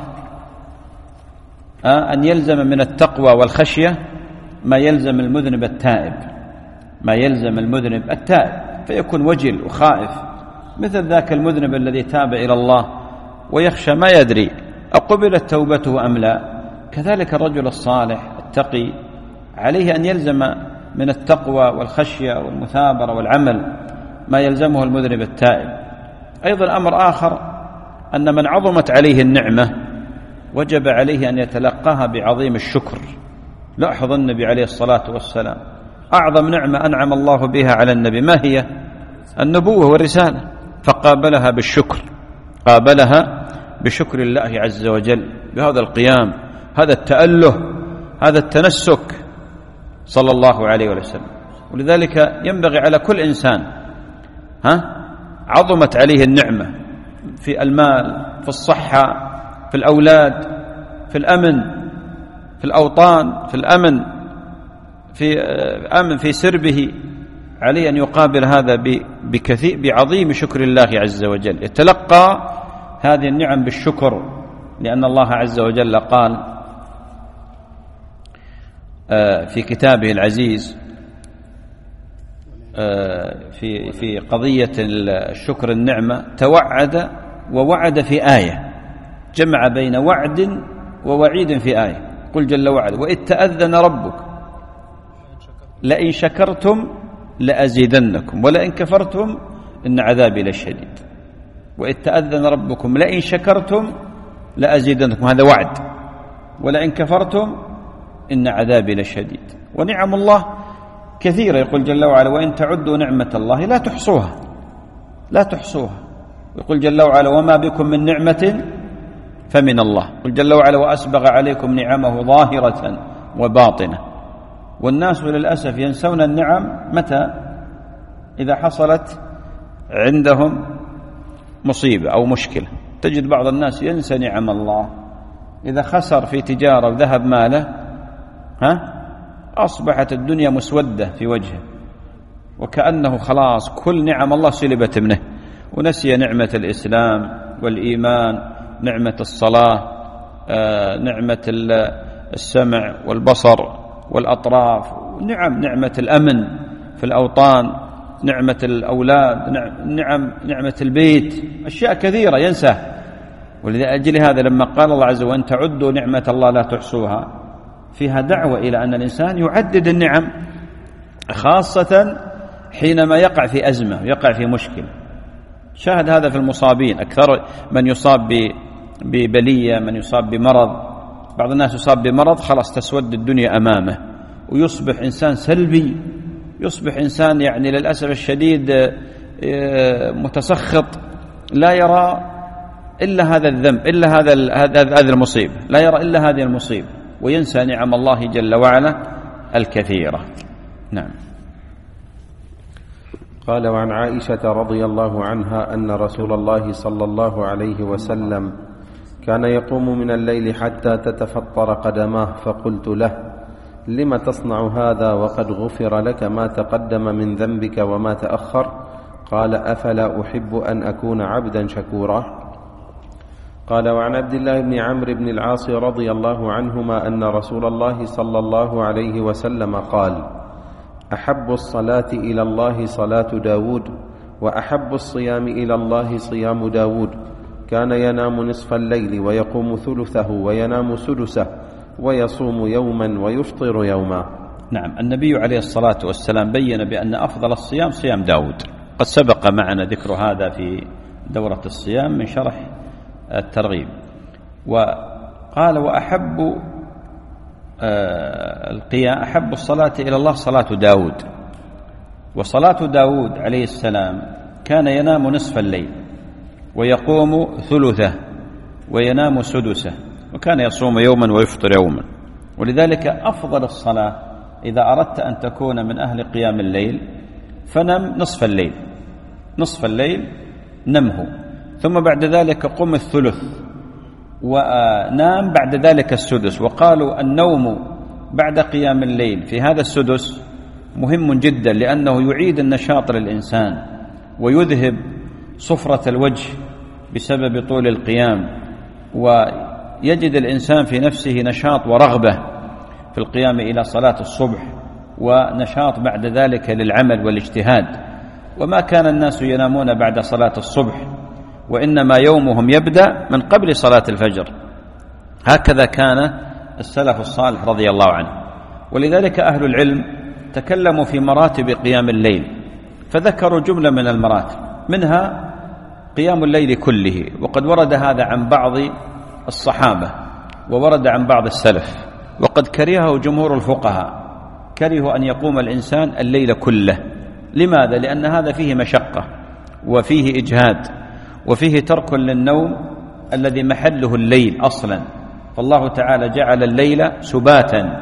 أن يلزم من التقوى والخشية ما يلزم المذنب التائب، ما يلزم المذنب التائب، فيكون وجل وخائف مثل ذاك المذنب الذي تاب إلى الله ويخشى ما يدري أقبلت توبته أم لا. كذلك الرجل الصالح التقي عليه أن يلزم من التقوى والخشية والمثابرة والعمل ما يلزمه المذنب التائب. أيضا أمر آخر أن من عظمت عليه النعمة وجب عليه أن يتلقاها بعظيم الشكر. لاحظ النبي عليه الصلاة والسلام أعظم نعمة أنعم الله بها على النبي ما هي؟ النبوة والرسالة، فقابلها بالشكر، قابلها بشكر الله عز وجل بهذا القيام، هذا التأله، هذا التنسك صلى الله عليه وسلم. ولذلك ينبغي على كل إنسان ها عظمت عليه النعمة في المال، في الصحة، في الأولاد، في الأمن، في الأوطان، في الأمن، في أمن في سربه، عليه أن يقابل هذا بكثير بعظيم شكر الله عز وجل، يتلقى هذه النعم بالشكر، لأن الله عز وجل قال في كتابه العزيز في في قضية الشكر النعمة توعد ووعد في آية، جمع بين وعد ووعيد في آية. قل جل وعلا وإذ تأذن ربك لئن شكرتم لأزيدنكم ولئن كفرتم إن عذابي لشديد. وإذ تأذن ربكم لئن شكرتم لأزيدنكم، هذا وعد، ولئن كفرتم إن عذابي لشديد. ونعم الله كثيرة، يقول جل وعلا وإن تعدوا نعمة الله لا تحصوها، لا تحصوها. يقول جل وعلا وما بكم من نعمة فمن الله. يقول جل وعلا وأسبغ عليكم نعمه ظاهرة وباطنة. والناس للأسف ينسون النعم متى؟ إذا حصلت عندهم مصيبة أو مشكلة. تجد بعض الناس ينسى نعم الله، إذا خسر في تجارة وذهب ماله ها أصبحت الدنيا مسودة في وجهه، وكأنه خلاص كل نعم الله سلبت منه، ونسي نعمة الإسلام والإيمان، نعمة الصلاة، آه نعمة السمع والبصر والأطراف، نعم نعمة الأمن في الأوطان، نعمة الأولاد، نعم نعمة البيت، أشياء كثيرة ينسى. ولأجل هذا لما قال الله عز وجل وأن تعدوا نعمة الله لا تحصوها، فيها دعوة إلى أن الإنسان يعدد النعم، خاصة حينما يقع في أزمة ويقع في مشكلة. شاهد هذا في المصابين، أكثر من يصاب ببلية، من يصاب بمرض. بعض الناس يصاب بمرض خلاص تسود الدنيا أمامه ويصبح إنسان سلبي، يصبح إنسان يعني للأسف الشديد متسخط، لا يرى إلا هذا الذنب، إلا هذا هذه المصيبة، لا يرى إلا هذه المصيبة، وينسى نعم الله جل وعلا الكثيرة. نعم. قال وعن عائشة رضي الله عنها أن رسول الله صلى الله عليه وسلم كان يقوم من الليل حتى تتفطر قدماه، فقلت له لم تصنع هذا وقد غفر لك ما تقدم من ذنبك وما تأخر؟ قال أفلا أحب أن أكون عبدا شكورا. قال وعن عبد الله بن عمرو بن العاص رضي الله عنهما أن رسول الله صلى الله عليه وسلم قال أحب الصلاة إلى الله صلاة داود، وأحب الصيام إلى الله صيام داود، كان ينام نصف الليل ويقوم ثلثه وينام سدسه ويصوم يوما ويفطر يوما. نعم، النبي عليه الصلاة والسلام بين بأن أفضل الصيام صيام داود، قد سبق معنا ذكر هذا في دورة الصيام من شرح الترغيب. وقال وأحب القيام أحب الصلاة إلى الله صلاة داود، وصلاة داود عليه السلام كان ينام نصف الليل ويقوم ثلثه وينام سدسه، وكان يصوم يوما ويفطر يوما. ولذلك أفضل الصلاة إذا أردت أن تكون من أهل قيام الليل فنم نصف الليل، نصف الليل نمه، ثم بعد ذلك قم الثلث ونام بعد ذلك السدس. وقالوا النوم بعد قيام الليل في هذا السدس مهم جدا، لأنه يعيد النشاط للإنسان ويذهب صفرة الوجه بسبب طول القيام، ويجد الإنسان في نفسه نشاط ورغبة في القيام إلى صلاة الصبح، ونشاط بعد ذلك للعمل والاجتهاد. وما كان الناس ينامون بعد صلاة الصبح، وإنما يومهم يبدأ من قبل صلاة الفجر، هكذا كان السلف الصالح رضي الله عنه. ولذلك أهل العلم تكلموا في مراتب قيام الليل، فذكروا جملة من المراتب، منها قيام الليل كله، وقد ورد هذا عن بعض الصحابة وورد عن بعض السلف، وقد كرهه جمهور الفقهاء، كرهوا أن يقوم الإنسان الليل كله. لماذا؟ لأن هذا فيه مشقة وفيه إجهاد وفيه ترك للنوم الذي محله الليل أصلا، فالله تعالى جعل الليل سباتا،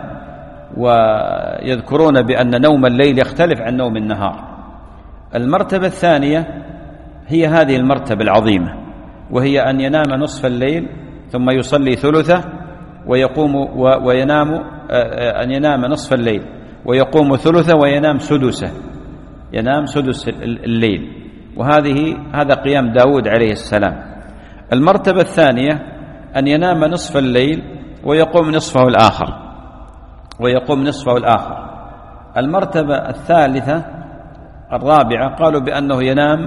ويذكرون بأن نوم الليل يختلف عن نوم النهار. المرتبة الثانية هي هذه المرتبة العظيمة، وهي أن ينام نصف الليل ثم يصلي ثلثه ويقوم وينام أن ينام نصف الليل ويقوم ثلثه وينام سدسه، ينام سدس الليل، وهذه هذا قيام داود عليه السلام. المرتبة الثانية أن ينام نصف الليل ويقوم نصفه الآخر ويقوم نصفه الآخر. المرتبة الثالثة الرابعة قالوا بأنه ينام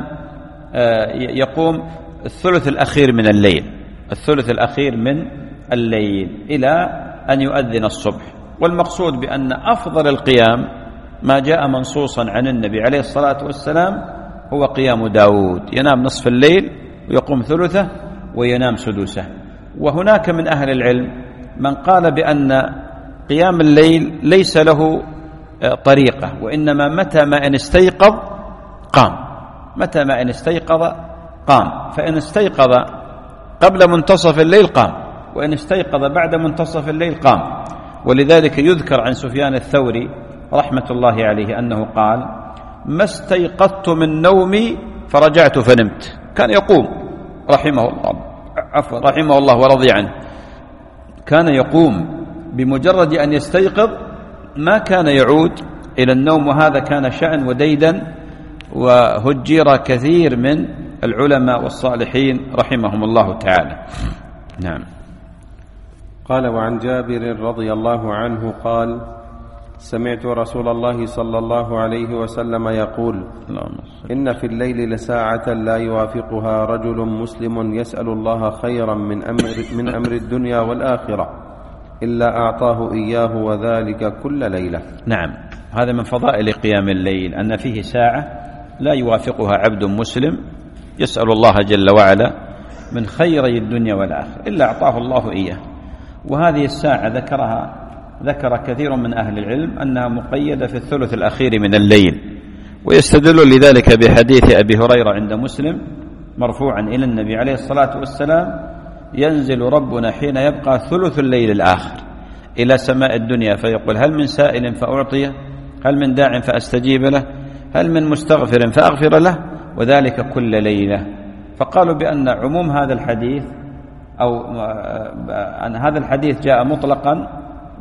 يقوم الثلث الأخير من الليل، الثلث الأخير من الليل إلى أن يؤذن الصبح. والمقصود بأن أفضل القيام ما جاء منصوصا عن النبي عليه الصلاة والسلام هو قيام داود، ينام نصف الليل ويقوم ثلثه وينام سدسه. وهناك من أهل العلم من قال بأن قيام الليل ليس له طريقة، وإنما متى ما إن استيقظ قام، متى ما إن استيقظ قام، فإن استيقظ قبل منتصف الليل قام، وإن استيقظ بعد منتصف الليل قام. ولذلك يذكر عن سفيان الثوري رحمة الله عليه أنه قال: ما استيقظت من نومي فرجعت فنمت. كان يقوم رحمه الله عفوا رحمه الله ورضي عنه، كان يقوم بمجرد أن يستيقظ ما كان يعود إلى النوم، وهذا كان شأن وديدا وهجر كثير من العلماء والصالحين رحمهم الله تعالى. نعم. قال: وعن جابر رضي الله عنه قال: سمعت رسول الله صلى الله عليه وسلم يقول: إن في الليل لساعة لا يوافقها رجل مسلم يسأل الله خيرا من أمر, من أمر الدنيا والآخرة إلا أعطاه إياه، وذلك كل ليلة. نعم، هذا من فضائل قيام الليل، أن فيه ساعة لا يوافقها عبد مسلم يسأل الله جل وعلا من خيري الدنيا والآخرة إلا أعطاه الله إياه. وهذه الساعة ذكرها ذكر كثير من أهل العلم أنها مقيدة في الثلث الأخير من الليل، ويستدل لذلك بحديث أبي هريرة عند مسلم مرفوعا إلى النبي عليه الصلاة والسلام: ينزل ربنا حين يبقى ثلث الليل الآخر إلى سماء الدنيا فيقول: هل من سائل فأعطيه، هل من داع فأستجيب له، هل من مستغفر فأغفر له، وذلك كل ليلة. فقالوا بأن عموم هذا الحديث أو أن هذا الحديث جاء مطلقا،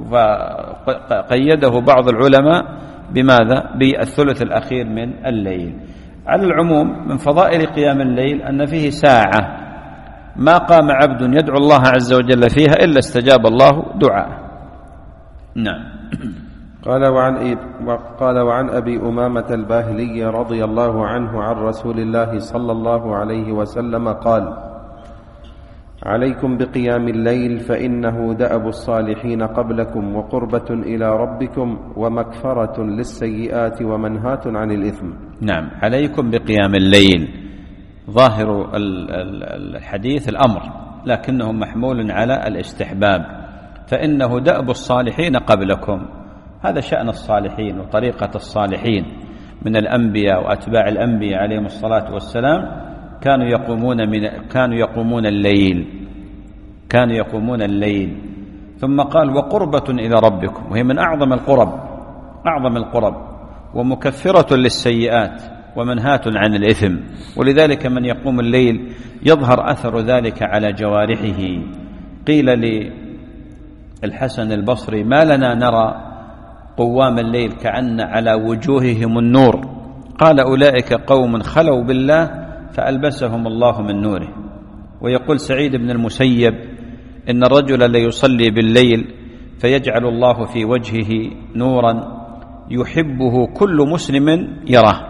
فقيده بعض العلماء بماذا؟ بالثلث الأخير من الليل. على العموم من فضائل قيام الليل أن فيه ساعة ما قام عبد يدعو الله عز وجل فيها إلا استجاب الله دعاءه. نعم. قال وعن, قال وعن أبي أمامة الباهلي رضي الله عنه عن رسول الله صلى الله عليه وسلم قال: عليكم بقيام الليل فإنه دأب الصالحين قبلكم وقربة إلى ربكم ومكفرة للسيئات ومنهاة عن الإثم. نعم، عليكم بقيام الليل، ظاهر الحديث الأمر، لكنه محمول على الاستحباب، فإنه دأب الصالحين قبلكم. هذا شأن الصالحين وطريقة الصالحين من الأنبياء وأتباع الأنبياء عليهم الصلاة والسلام، كانوا يقومون من كانوا يقومون الليل كانوا يقومون الليل ثم قال: وقربة إلى ربكم، وهي من أعظم القرب أعظم القرب ومكفرة للسيئات ومنهاة عن الإثم. ولذلك من يقوم الليل يظهر أثر ذلك على جوارحه. قيل للحسن البصري: ما لنا نرى قوام الليل كأن على وجوههم النور؟ قال: أولئك قوم خلوا بالله فألبسهم الله من نوره. ويقول سعيد بن المسيب: إن الرجل ليصلي بالليل فيجعل الله في وجهه نورا يحبه كل مسلم يراه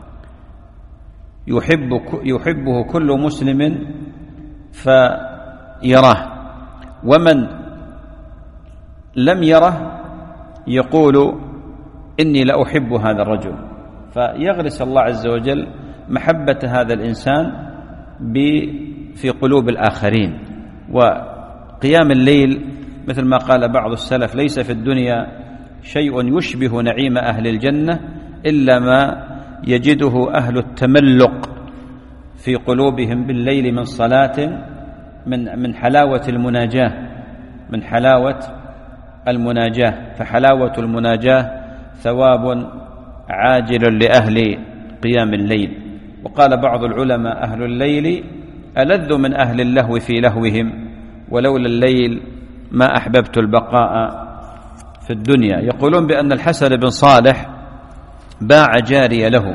يحب يحبه كل مسلم فيراه، ومن لم يره يقول: إني لأحب هذا الرجل. فيغرس الله عز وجل محبة هذا الإنسان في قلوب الآخرين. وقيام الليل مثل ما قال بعض السلف: ليس في الدنيا شيء يشبه نعيم أهل الجنة إلا ما يجده أهل التملق في قلوبهم بالليل من صلاة، من من حلاوة المناجاة من حلاوة المناجاة فحلاوة المناجاة ثواب عاجل لأهل قيام الليل. وقال بعض العلماء: أهل الليل ألذ من أهل اللهو في لهوهم، ولولا الليل ما أحببت البقاء في الدنيا. يقولون بأن الحسن بن صالح باع جارية له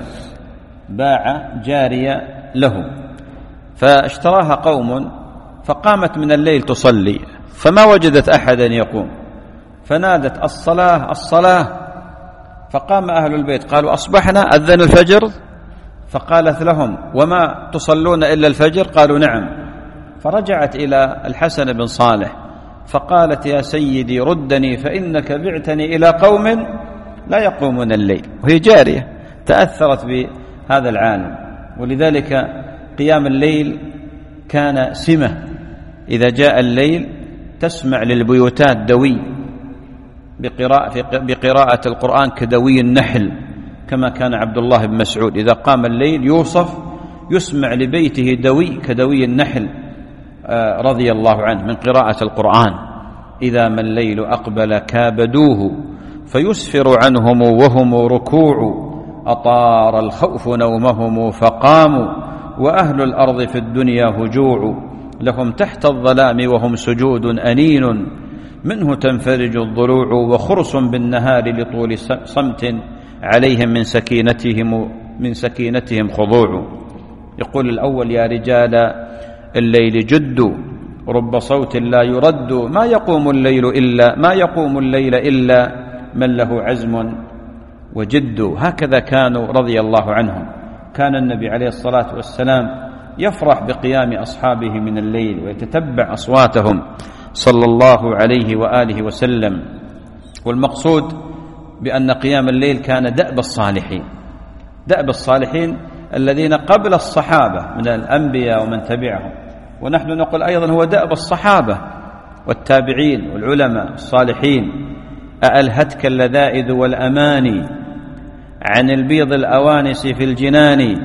باع جارية له فاشتراها قوم، فقامت من الليل تصلي، فما وجدت أحدا يقوم، فنادت: الصلاة الصلاة. فقام أهل البيت قالوا: أصبحنا، أذن الفجر. فقالت لهم: وما تصلون إلا الفجر؟ قالوا: نعم. فرجعت إلى الحسن بن صالح فقالت: يا سيدي ردني، فإنك بعتني إلى قوم لا يقومون الليل. وهي جارية تأثرت بهذا العالم. ولذلك قيام الليل كان سمة. إذا جاء الليل تسمع للبيوتات دوي بقراءة, بقراءة القرآن كدوي النحل، كما كان عبد الله بن مسعود إذا قام الليل يوصف يسمع لبيته دوي كدوي النحل رضي الله عنه من قراءة القرآن. إذا ما الليل أقبل كابدوه فيسفر عنهم وهم ركوع، أطار الخوف نومهم فقاموا، وأهل الأرض في الدنيا هجوع، لهم تحت الظلام وهم سجود أنين، منه تنفرج الضلوع، وخرص بالنهار لطول صمت عليهم من سكينتهم من سكينتهم خضوع. يقول الأول: يا رجال الليل جدوا، رب صوت لا يرد، ما يقوم الليل إلا ما يقوم الليل إلا من له عزم وجد. هكذا كانوا رضي الله عنهم. كان النبي عليه الصلاة والسلام يفرح بقيام أصحابه من الليل ويتتبع أصواتهم صلى الله عليه وآله وسلم. والمقصود بأن قيام الليل كان دأب الصالحين دأب الصالحين الذين قبل الصحابة من الأنبياء ومن تبعهم. ونحن نقول أيضا هو دأب الصحابة والتابعين والعلماء الصالحين. أألهتك اللذائذ والأماني عن البيض الأوانس في الجنان،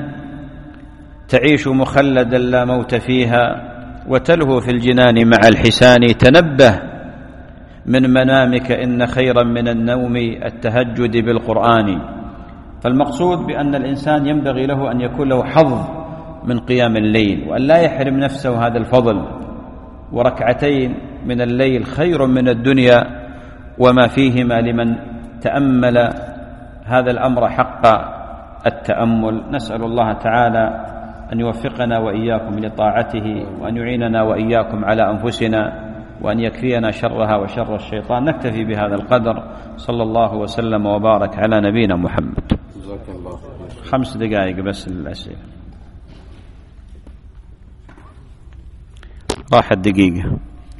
تعيش مخلدا لا موت فيها وتلهو في الجنان مع الحسان. تنبه من منامك إن خيرا من النوم التهجد بالقرآن. فالمقصود بأن الإنسان ينبغي له أن يكون له حظ من قيام الليل، وأن لا يحرم نفسه هذا الفضل. وركعتين من الليل خير من الدنيا وما فيهما لمن تأمل هذا الأمر حق التأمل. نسأل الله تعالى أن يوفقنا وإياكم لطاعته، وأن يعيننا وإياكم على أنفسنا، وأن يكفينا شرها وشر الشيطان. نكتفي بهذا القدر. صلى الله وسلم وبارك على نبينا محمد. خمس دقائق بس للأسئلة. راحت دقيقة.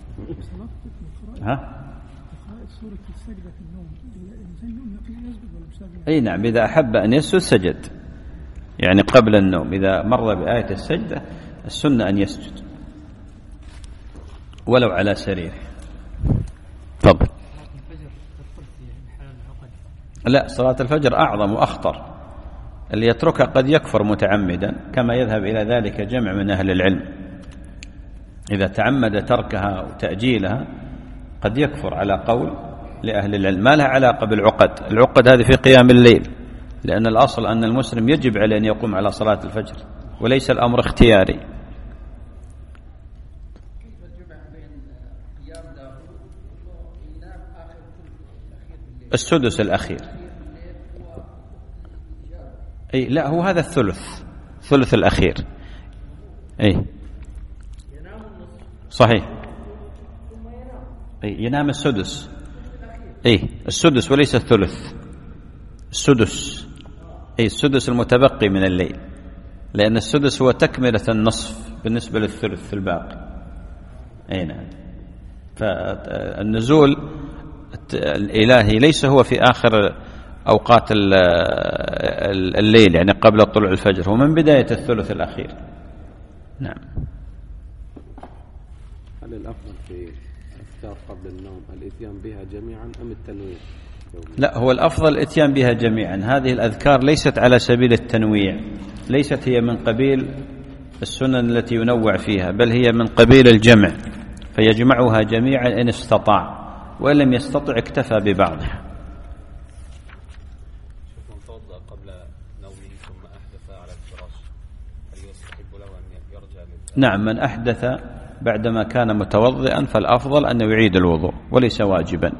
ها؟ أي نعم، إذا أحب أن يسجد سجد، يعني قبل النوم إذا مر بآية السجدة السنة أن يسجد ولو على سريره. تفضل. لا، صلاة الفجر أعظم وأخطر، اللي يتركها قد يكفر متعمدا كما يذهب إلى ذلك جمع من أهل العلم. إذا تعمد تركها وتأجيلها قد يكفر على قول لأهل العلم. ما لها علاقة بالعقد، العقد هذه في قيام الليل، لأن الأصل أن المسلم يجب عليه أن يقوم على صلاة الفجر وليس الأمر اختياري. السدس الأخير. أي لا، هو هذا الثلث، ثلث الأخير. أي صحيح. أي ينام السدس. أي السدس وليس الثلث، السدس. أي السدس المتبقي من الليل، لأن السدس هو تكملة النصف بالنسبة للثلث الباقي. أي نعم. فالنزول الإلهي ليس هو في آخر أوقات الليل، يعني قبل طلوع الفجر، هو من بداية الثلث الأخير. نعم. هل الأفضل في الأذكار قبل النوم الإتيان بها جميعا أم التنويع؟ لا، هو الأفضل الإتيان بها جميعا. هذه الأذكار ليست على سبيل التنويع، ليست هي من قبيل السنن التي ينوع فيها، بل هي من قبيل الجمع، فيجمعها جميعا إن استطاع، وإن لم يستطع اكتفى ببعضها. نعم، من أحدث بعدما كان متوضئا فالأفضل أن يعيد الوضوء وليس واجبا.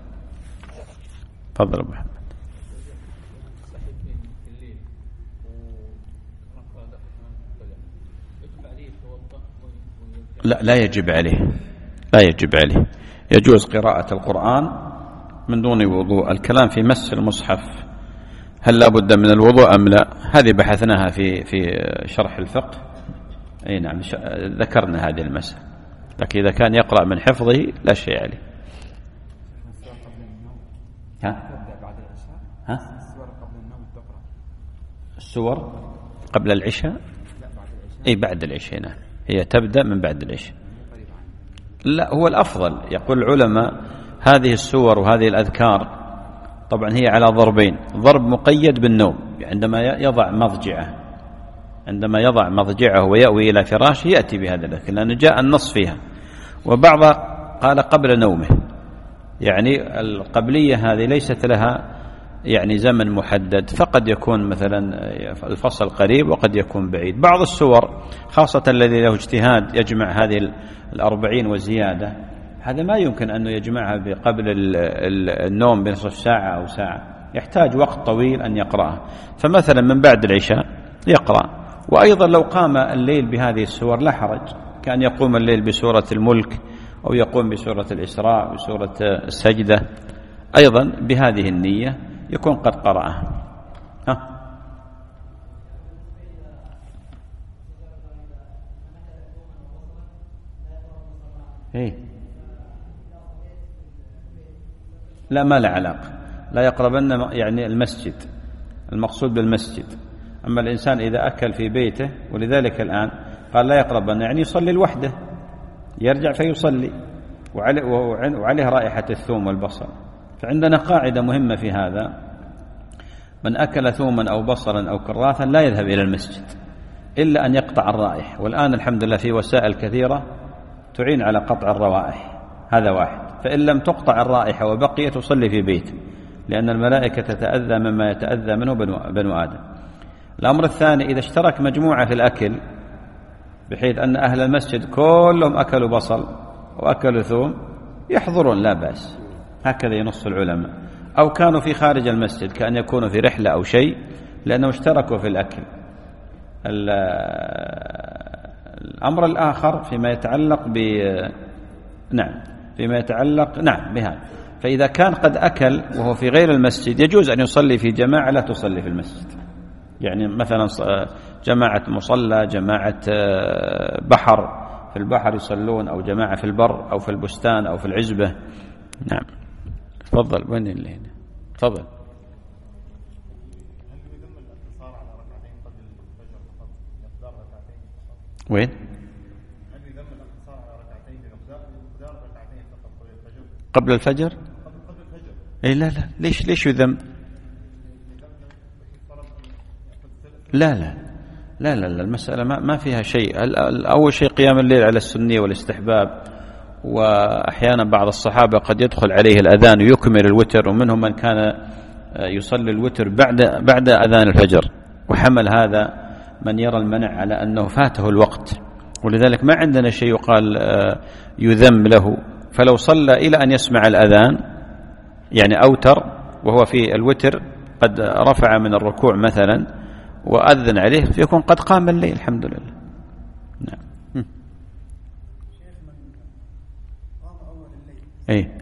تفضل أبو محمد. لا لا يجب عليه، لا يجب عليه. يجوز قراءة القرآن من دون وضوء. الكلام في مس المصحف، هل لا بد من الوضوء أم لا؟ هذه بحثناها في في شرح الفقه. أي نعم، ذكرنا هذه المسألة. لكن إذا كان يقرأ من حفظه لا شيء عليه. ها؟ ها؟ السور قبل العشاء؟ أي بعد العشاء. نعم، هي تبدأ من بعد العشاء. لا، هو الأفضل. يقول العلماء هذه السور وهذه الأذكار طبعا هي على ضربين: ضرب مقيد بالنوم عندما يضع مضجعه، عندما يضع مضجعه ويأوي إلى فراشه يأتي بهذا الذكر، لأن جاء النص فيها. وبعض قال قبل نومه، يعني القبلية هذه ليست لها يعني زمن محدد، فقد يكون مثلا الفصل قريب وقد يكون بعيد. بعض السور خاصة الذي له اجتهاد يجمع هذه الأربعين وزيادة، هذا ما يمكن أنه يجمعها قبل النوم بنصف ساعة أو ساعة، يحتاج وقت طويل أن يقرأها. فمثلا من بعد العشاء يقرأ. وأيضا لو قام الليل بهذه السور لا حرج، كان يقوم الليل بسورة الملك أو يقوم بسورة الإسراء بسورة السجدة، أيضا بهذه النية يكون قد قرأها. ها؟ إيه؟ لا، ما لا علاقة. لا يقربن يعني المسجد، المقصود بالمسجد. أما الإنسان إذا أكل في بيته، ولذلك الآن قال لا يقربن يعني يصلي لوحده، يرجع فيصلي وعليه, وعليه رائحة الثوم والبصل. فعندنا قاعدة مهمة في هذا: من أكل ثوما أو بصلا أو كراثا لا يذهب إلى المسجد إلا أن يقطع الرائحة. والآن الحمد لله في وسائل كثيرة تعين على قطع الروائح، هذا واحد. فإن لم تقطع الرائحة وبقي تصلي في بيته، لأن الملائكة تتأذى مما يتأذى منه بنو آدم. الأمر الثاني: إذا اشترك مجموعة في الأكل بحيث أن أهل المسجد كلهم أكلوا بصل وأكلوا ثوم يحضرون، لا بأس، هكذا ينص العلماء. أو كانوا في خارج المسجد كأن يكونوا في رحلة أو شيء، لأنه اشتركوا في الأكل. الأمر الآخر فيما يتعلق ب نعم فيما يتعلق نعم بهذا. فإذا كان قد أكل وهو في غير المسجد يجوز أن يصلي في جماعة لا تصلي في المسجد، يعني مثلا جماعة مصلى، جماعة بحر في البحر يصلون، أو جماعة في البر أو في البستان أو في العزبة. نعم تفضل. وين اللي هنا؟ تفضل. وين؟ قبل الفجر؟ اي لا لا، ليش ليش يذم؟ لا لا لا لا, لا المسألة ما, ما فيها شيء. أول شيء قيام الليل على السنية والاستحباب، وأحيانا بعض الصحابة قد يدخل عليه الأذان ويكمل الوتر، ومنهم من كان يصلي الوتر بعد بعد أذان الفجر، وحمل هذا من يرى المنع على أنه فاته الوقت، ولذلك ما عندنا شيء يقال يذم له. فلو صلى إلى أن يسمع الأذان يعني أوتر وهو في الوتر قد رفع من الركوع مثلا وأذن عليه، فيكون قد قام الليل الحمد لله. نعم. أي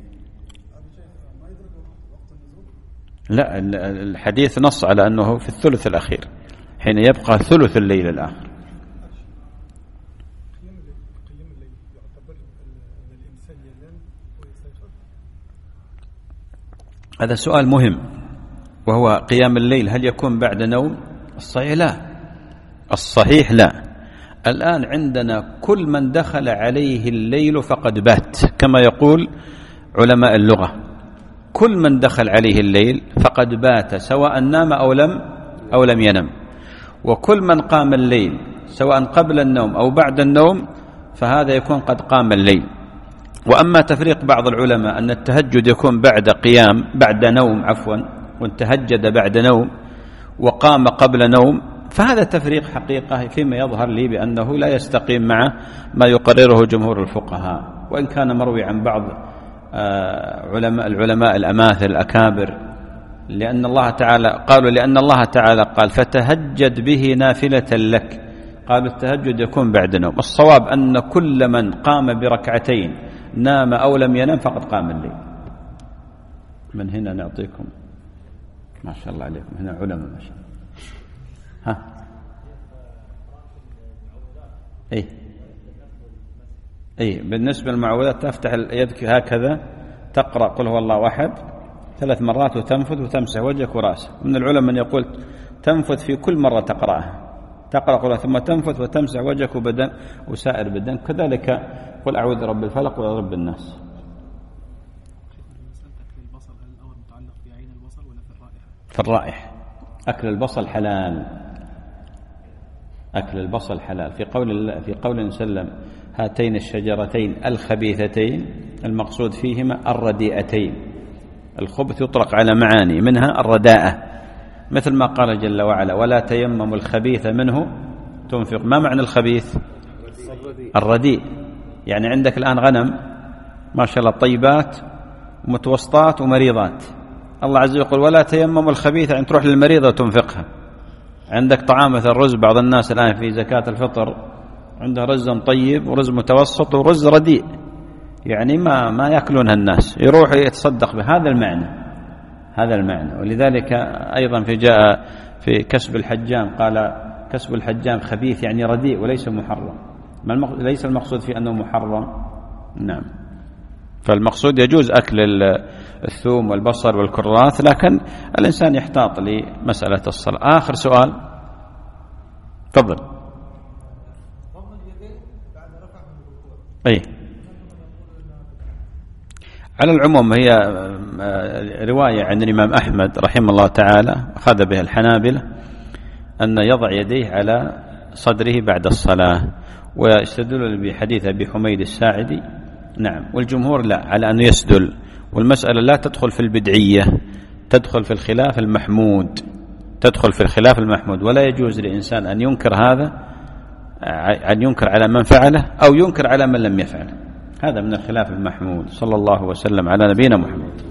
لا، الحديث نص على أنه في الثلث الأخير حين يبقى ثلث الليل الآخر. هذا سؤال مهم، وهو قيام الليل هل يكون بعد نوم؟ الصحيح لا، الصحيح لا. الآن عندنا كل من دخل عليه الليل فقد بات، كما يقول علماء اللغة، كل من دخل عليه الليل فقد بات سواء نام أو لم أو لم ينم، وكل من قام الليل سواء قبل النوم أو بعد النوم فهذا يكون قد قام الليل. وأما تفريق بعض العلماء أن التهجد يكون بعد قيام بعد نوم عفوا وتهجد بعد نوم وقام قبل نوم، فهذا تفريق حقيقة فيما يظهر لي بأنه لا يستقيم مع ما يقرره جمهور الفقهاء، وإن كان مروي عن بعض علماء العلماء الأماثل الأكابر، لأن الله تعالى قالوا لأن الله تعالى قال فتهجد به نافلة لك، قالوا التهجد يكون بعد نوم. الصواب أن كل من قام بركعتين نام أو لم ينام فقد قام الليل. من هنا نعطيكم ما شاء الله عليكم، هنا علماء ما شاء الله. ها اي اي بالنسبه للمعوذات تفتح يدك هكذا، تقرا قل هو الله احد ثلاث مرات وتنفذ وتمسح وجهك وراسك. من العلماء من يقول تنفذ في كل مره تقراها، تقرا قل ثم تنفذ وتمسح وجهك وبدن وسائر بدن، كذلك قل اعوذ برب الفلق ورب الناس. في الرائحة. أكل البصل حلال، أكل البصل حلال. في قول الله في قول سلم هاتين الشجرتين الخبيثتين المقصود فيهما الرديئتين. الخبث يطلق على معاني منها الرداءة، مثل ما قال جل وعلا ولا تيمموا الخبيث منه تنفق. ما معنى الخبيث؟ الرديء. يعني عندك الآن غنم ما شاء الله طيبات متوسطات ومريضات، الله عز وجل يقول ولا تيمموا الخبيث، يعني تروح للمريضة وتنفقها. عندك طعام مثل الرز، بعض الناس الآن في زكاة الفطر عنده رز طيب ورز متوسط ورز رديء، يعني ما ما يأكلونها الناس، يروح يتصدق بهذا المعنى، هذا المعنى. ولذلك أيضا في جاء في كسب الحجام قال كسب الحجام خبيث يعني رديء وليس محرم، ليس المقصود في أنه محرم. نعم. فالمقصود يجوز أكل الثوم والبصل والكرات، لكن الإنسان يحتاط لمسألة الصلاة. آخر سؤال تفضل. أي على العموم هي رواية عن الإمام أحمد رحمه الله تعالى أخذ بها الحنابلة أن يضع يديه على صدره بعد الصلاة، ويستدل بحديث أبي حميد الساعدي. نعم. والجمهور لا، على أنه يسدل، والمسألة لا تدخل في البدعية، تدخل في الخلاف المحمود، تدخل في الخلاف المحمود، ولا يجوز لإنسان أن ينكر هذا، أن ينكر على من فعله أو ينكر على من لم يفعله، هذا من الخلاف المحمود. صلى الله وسلم على نبينا محمد.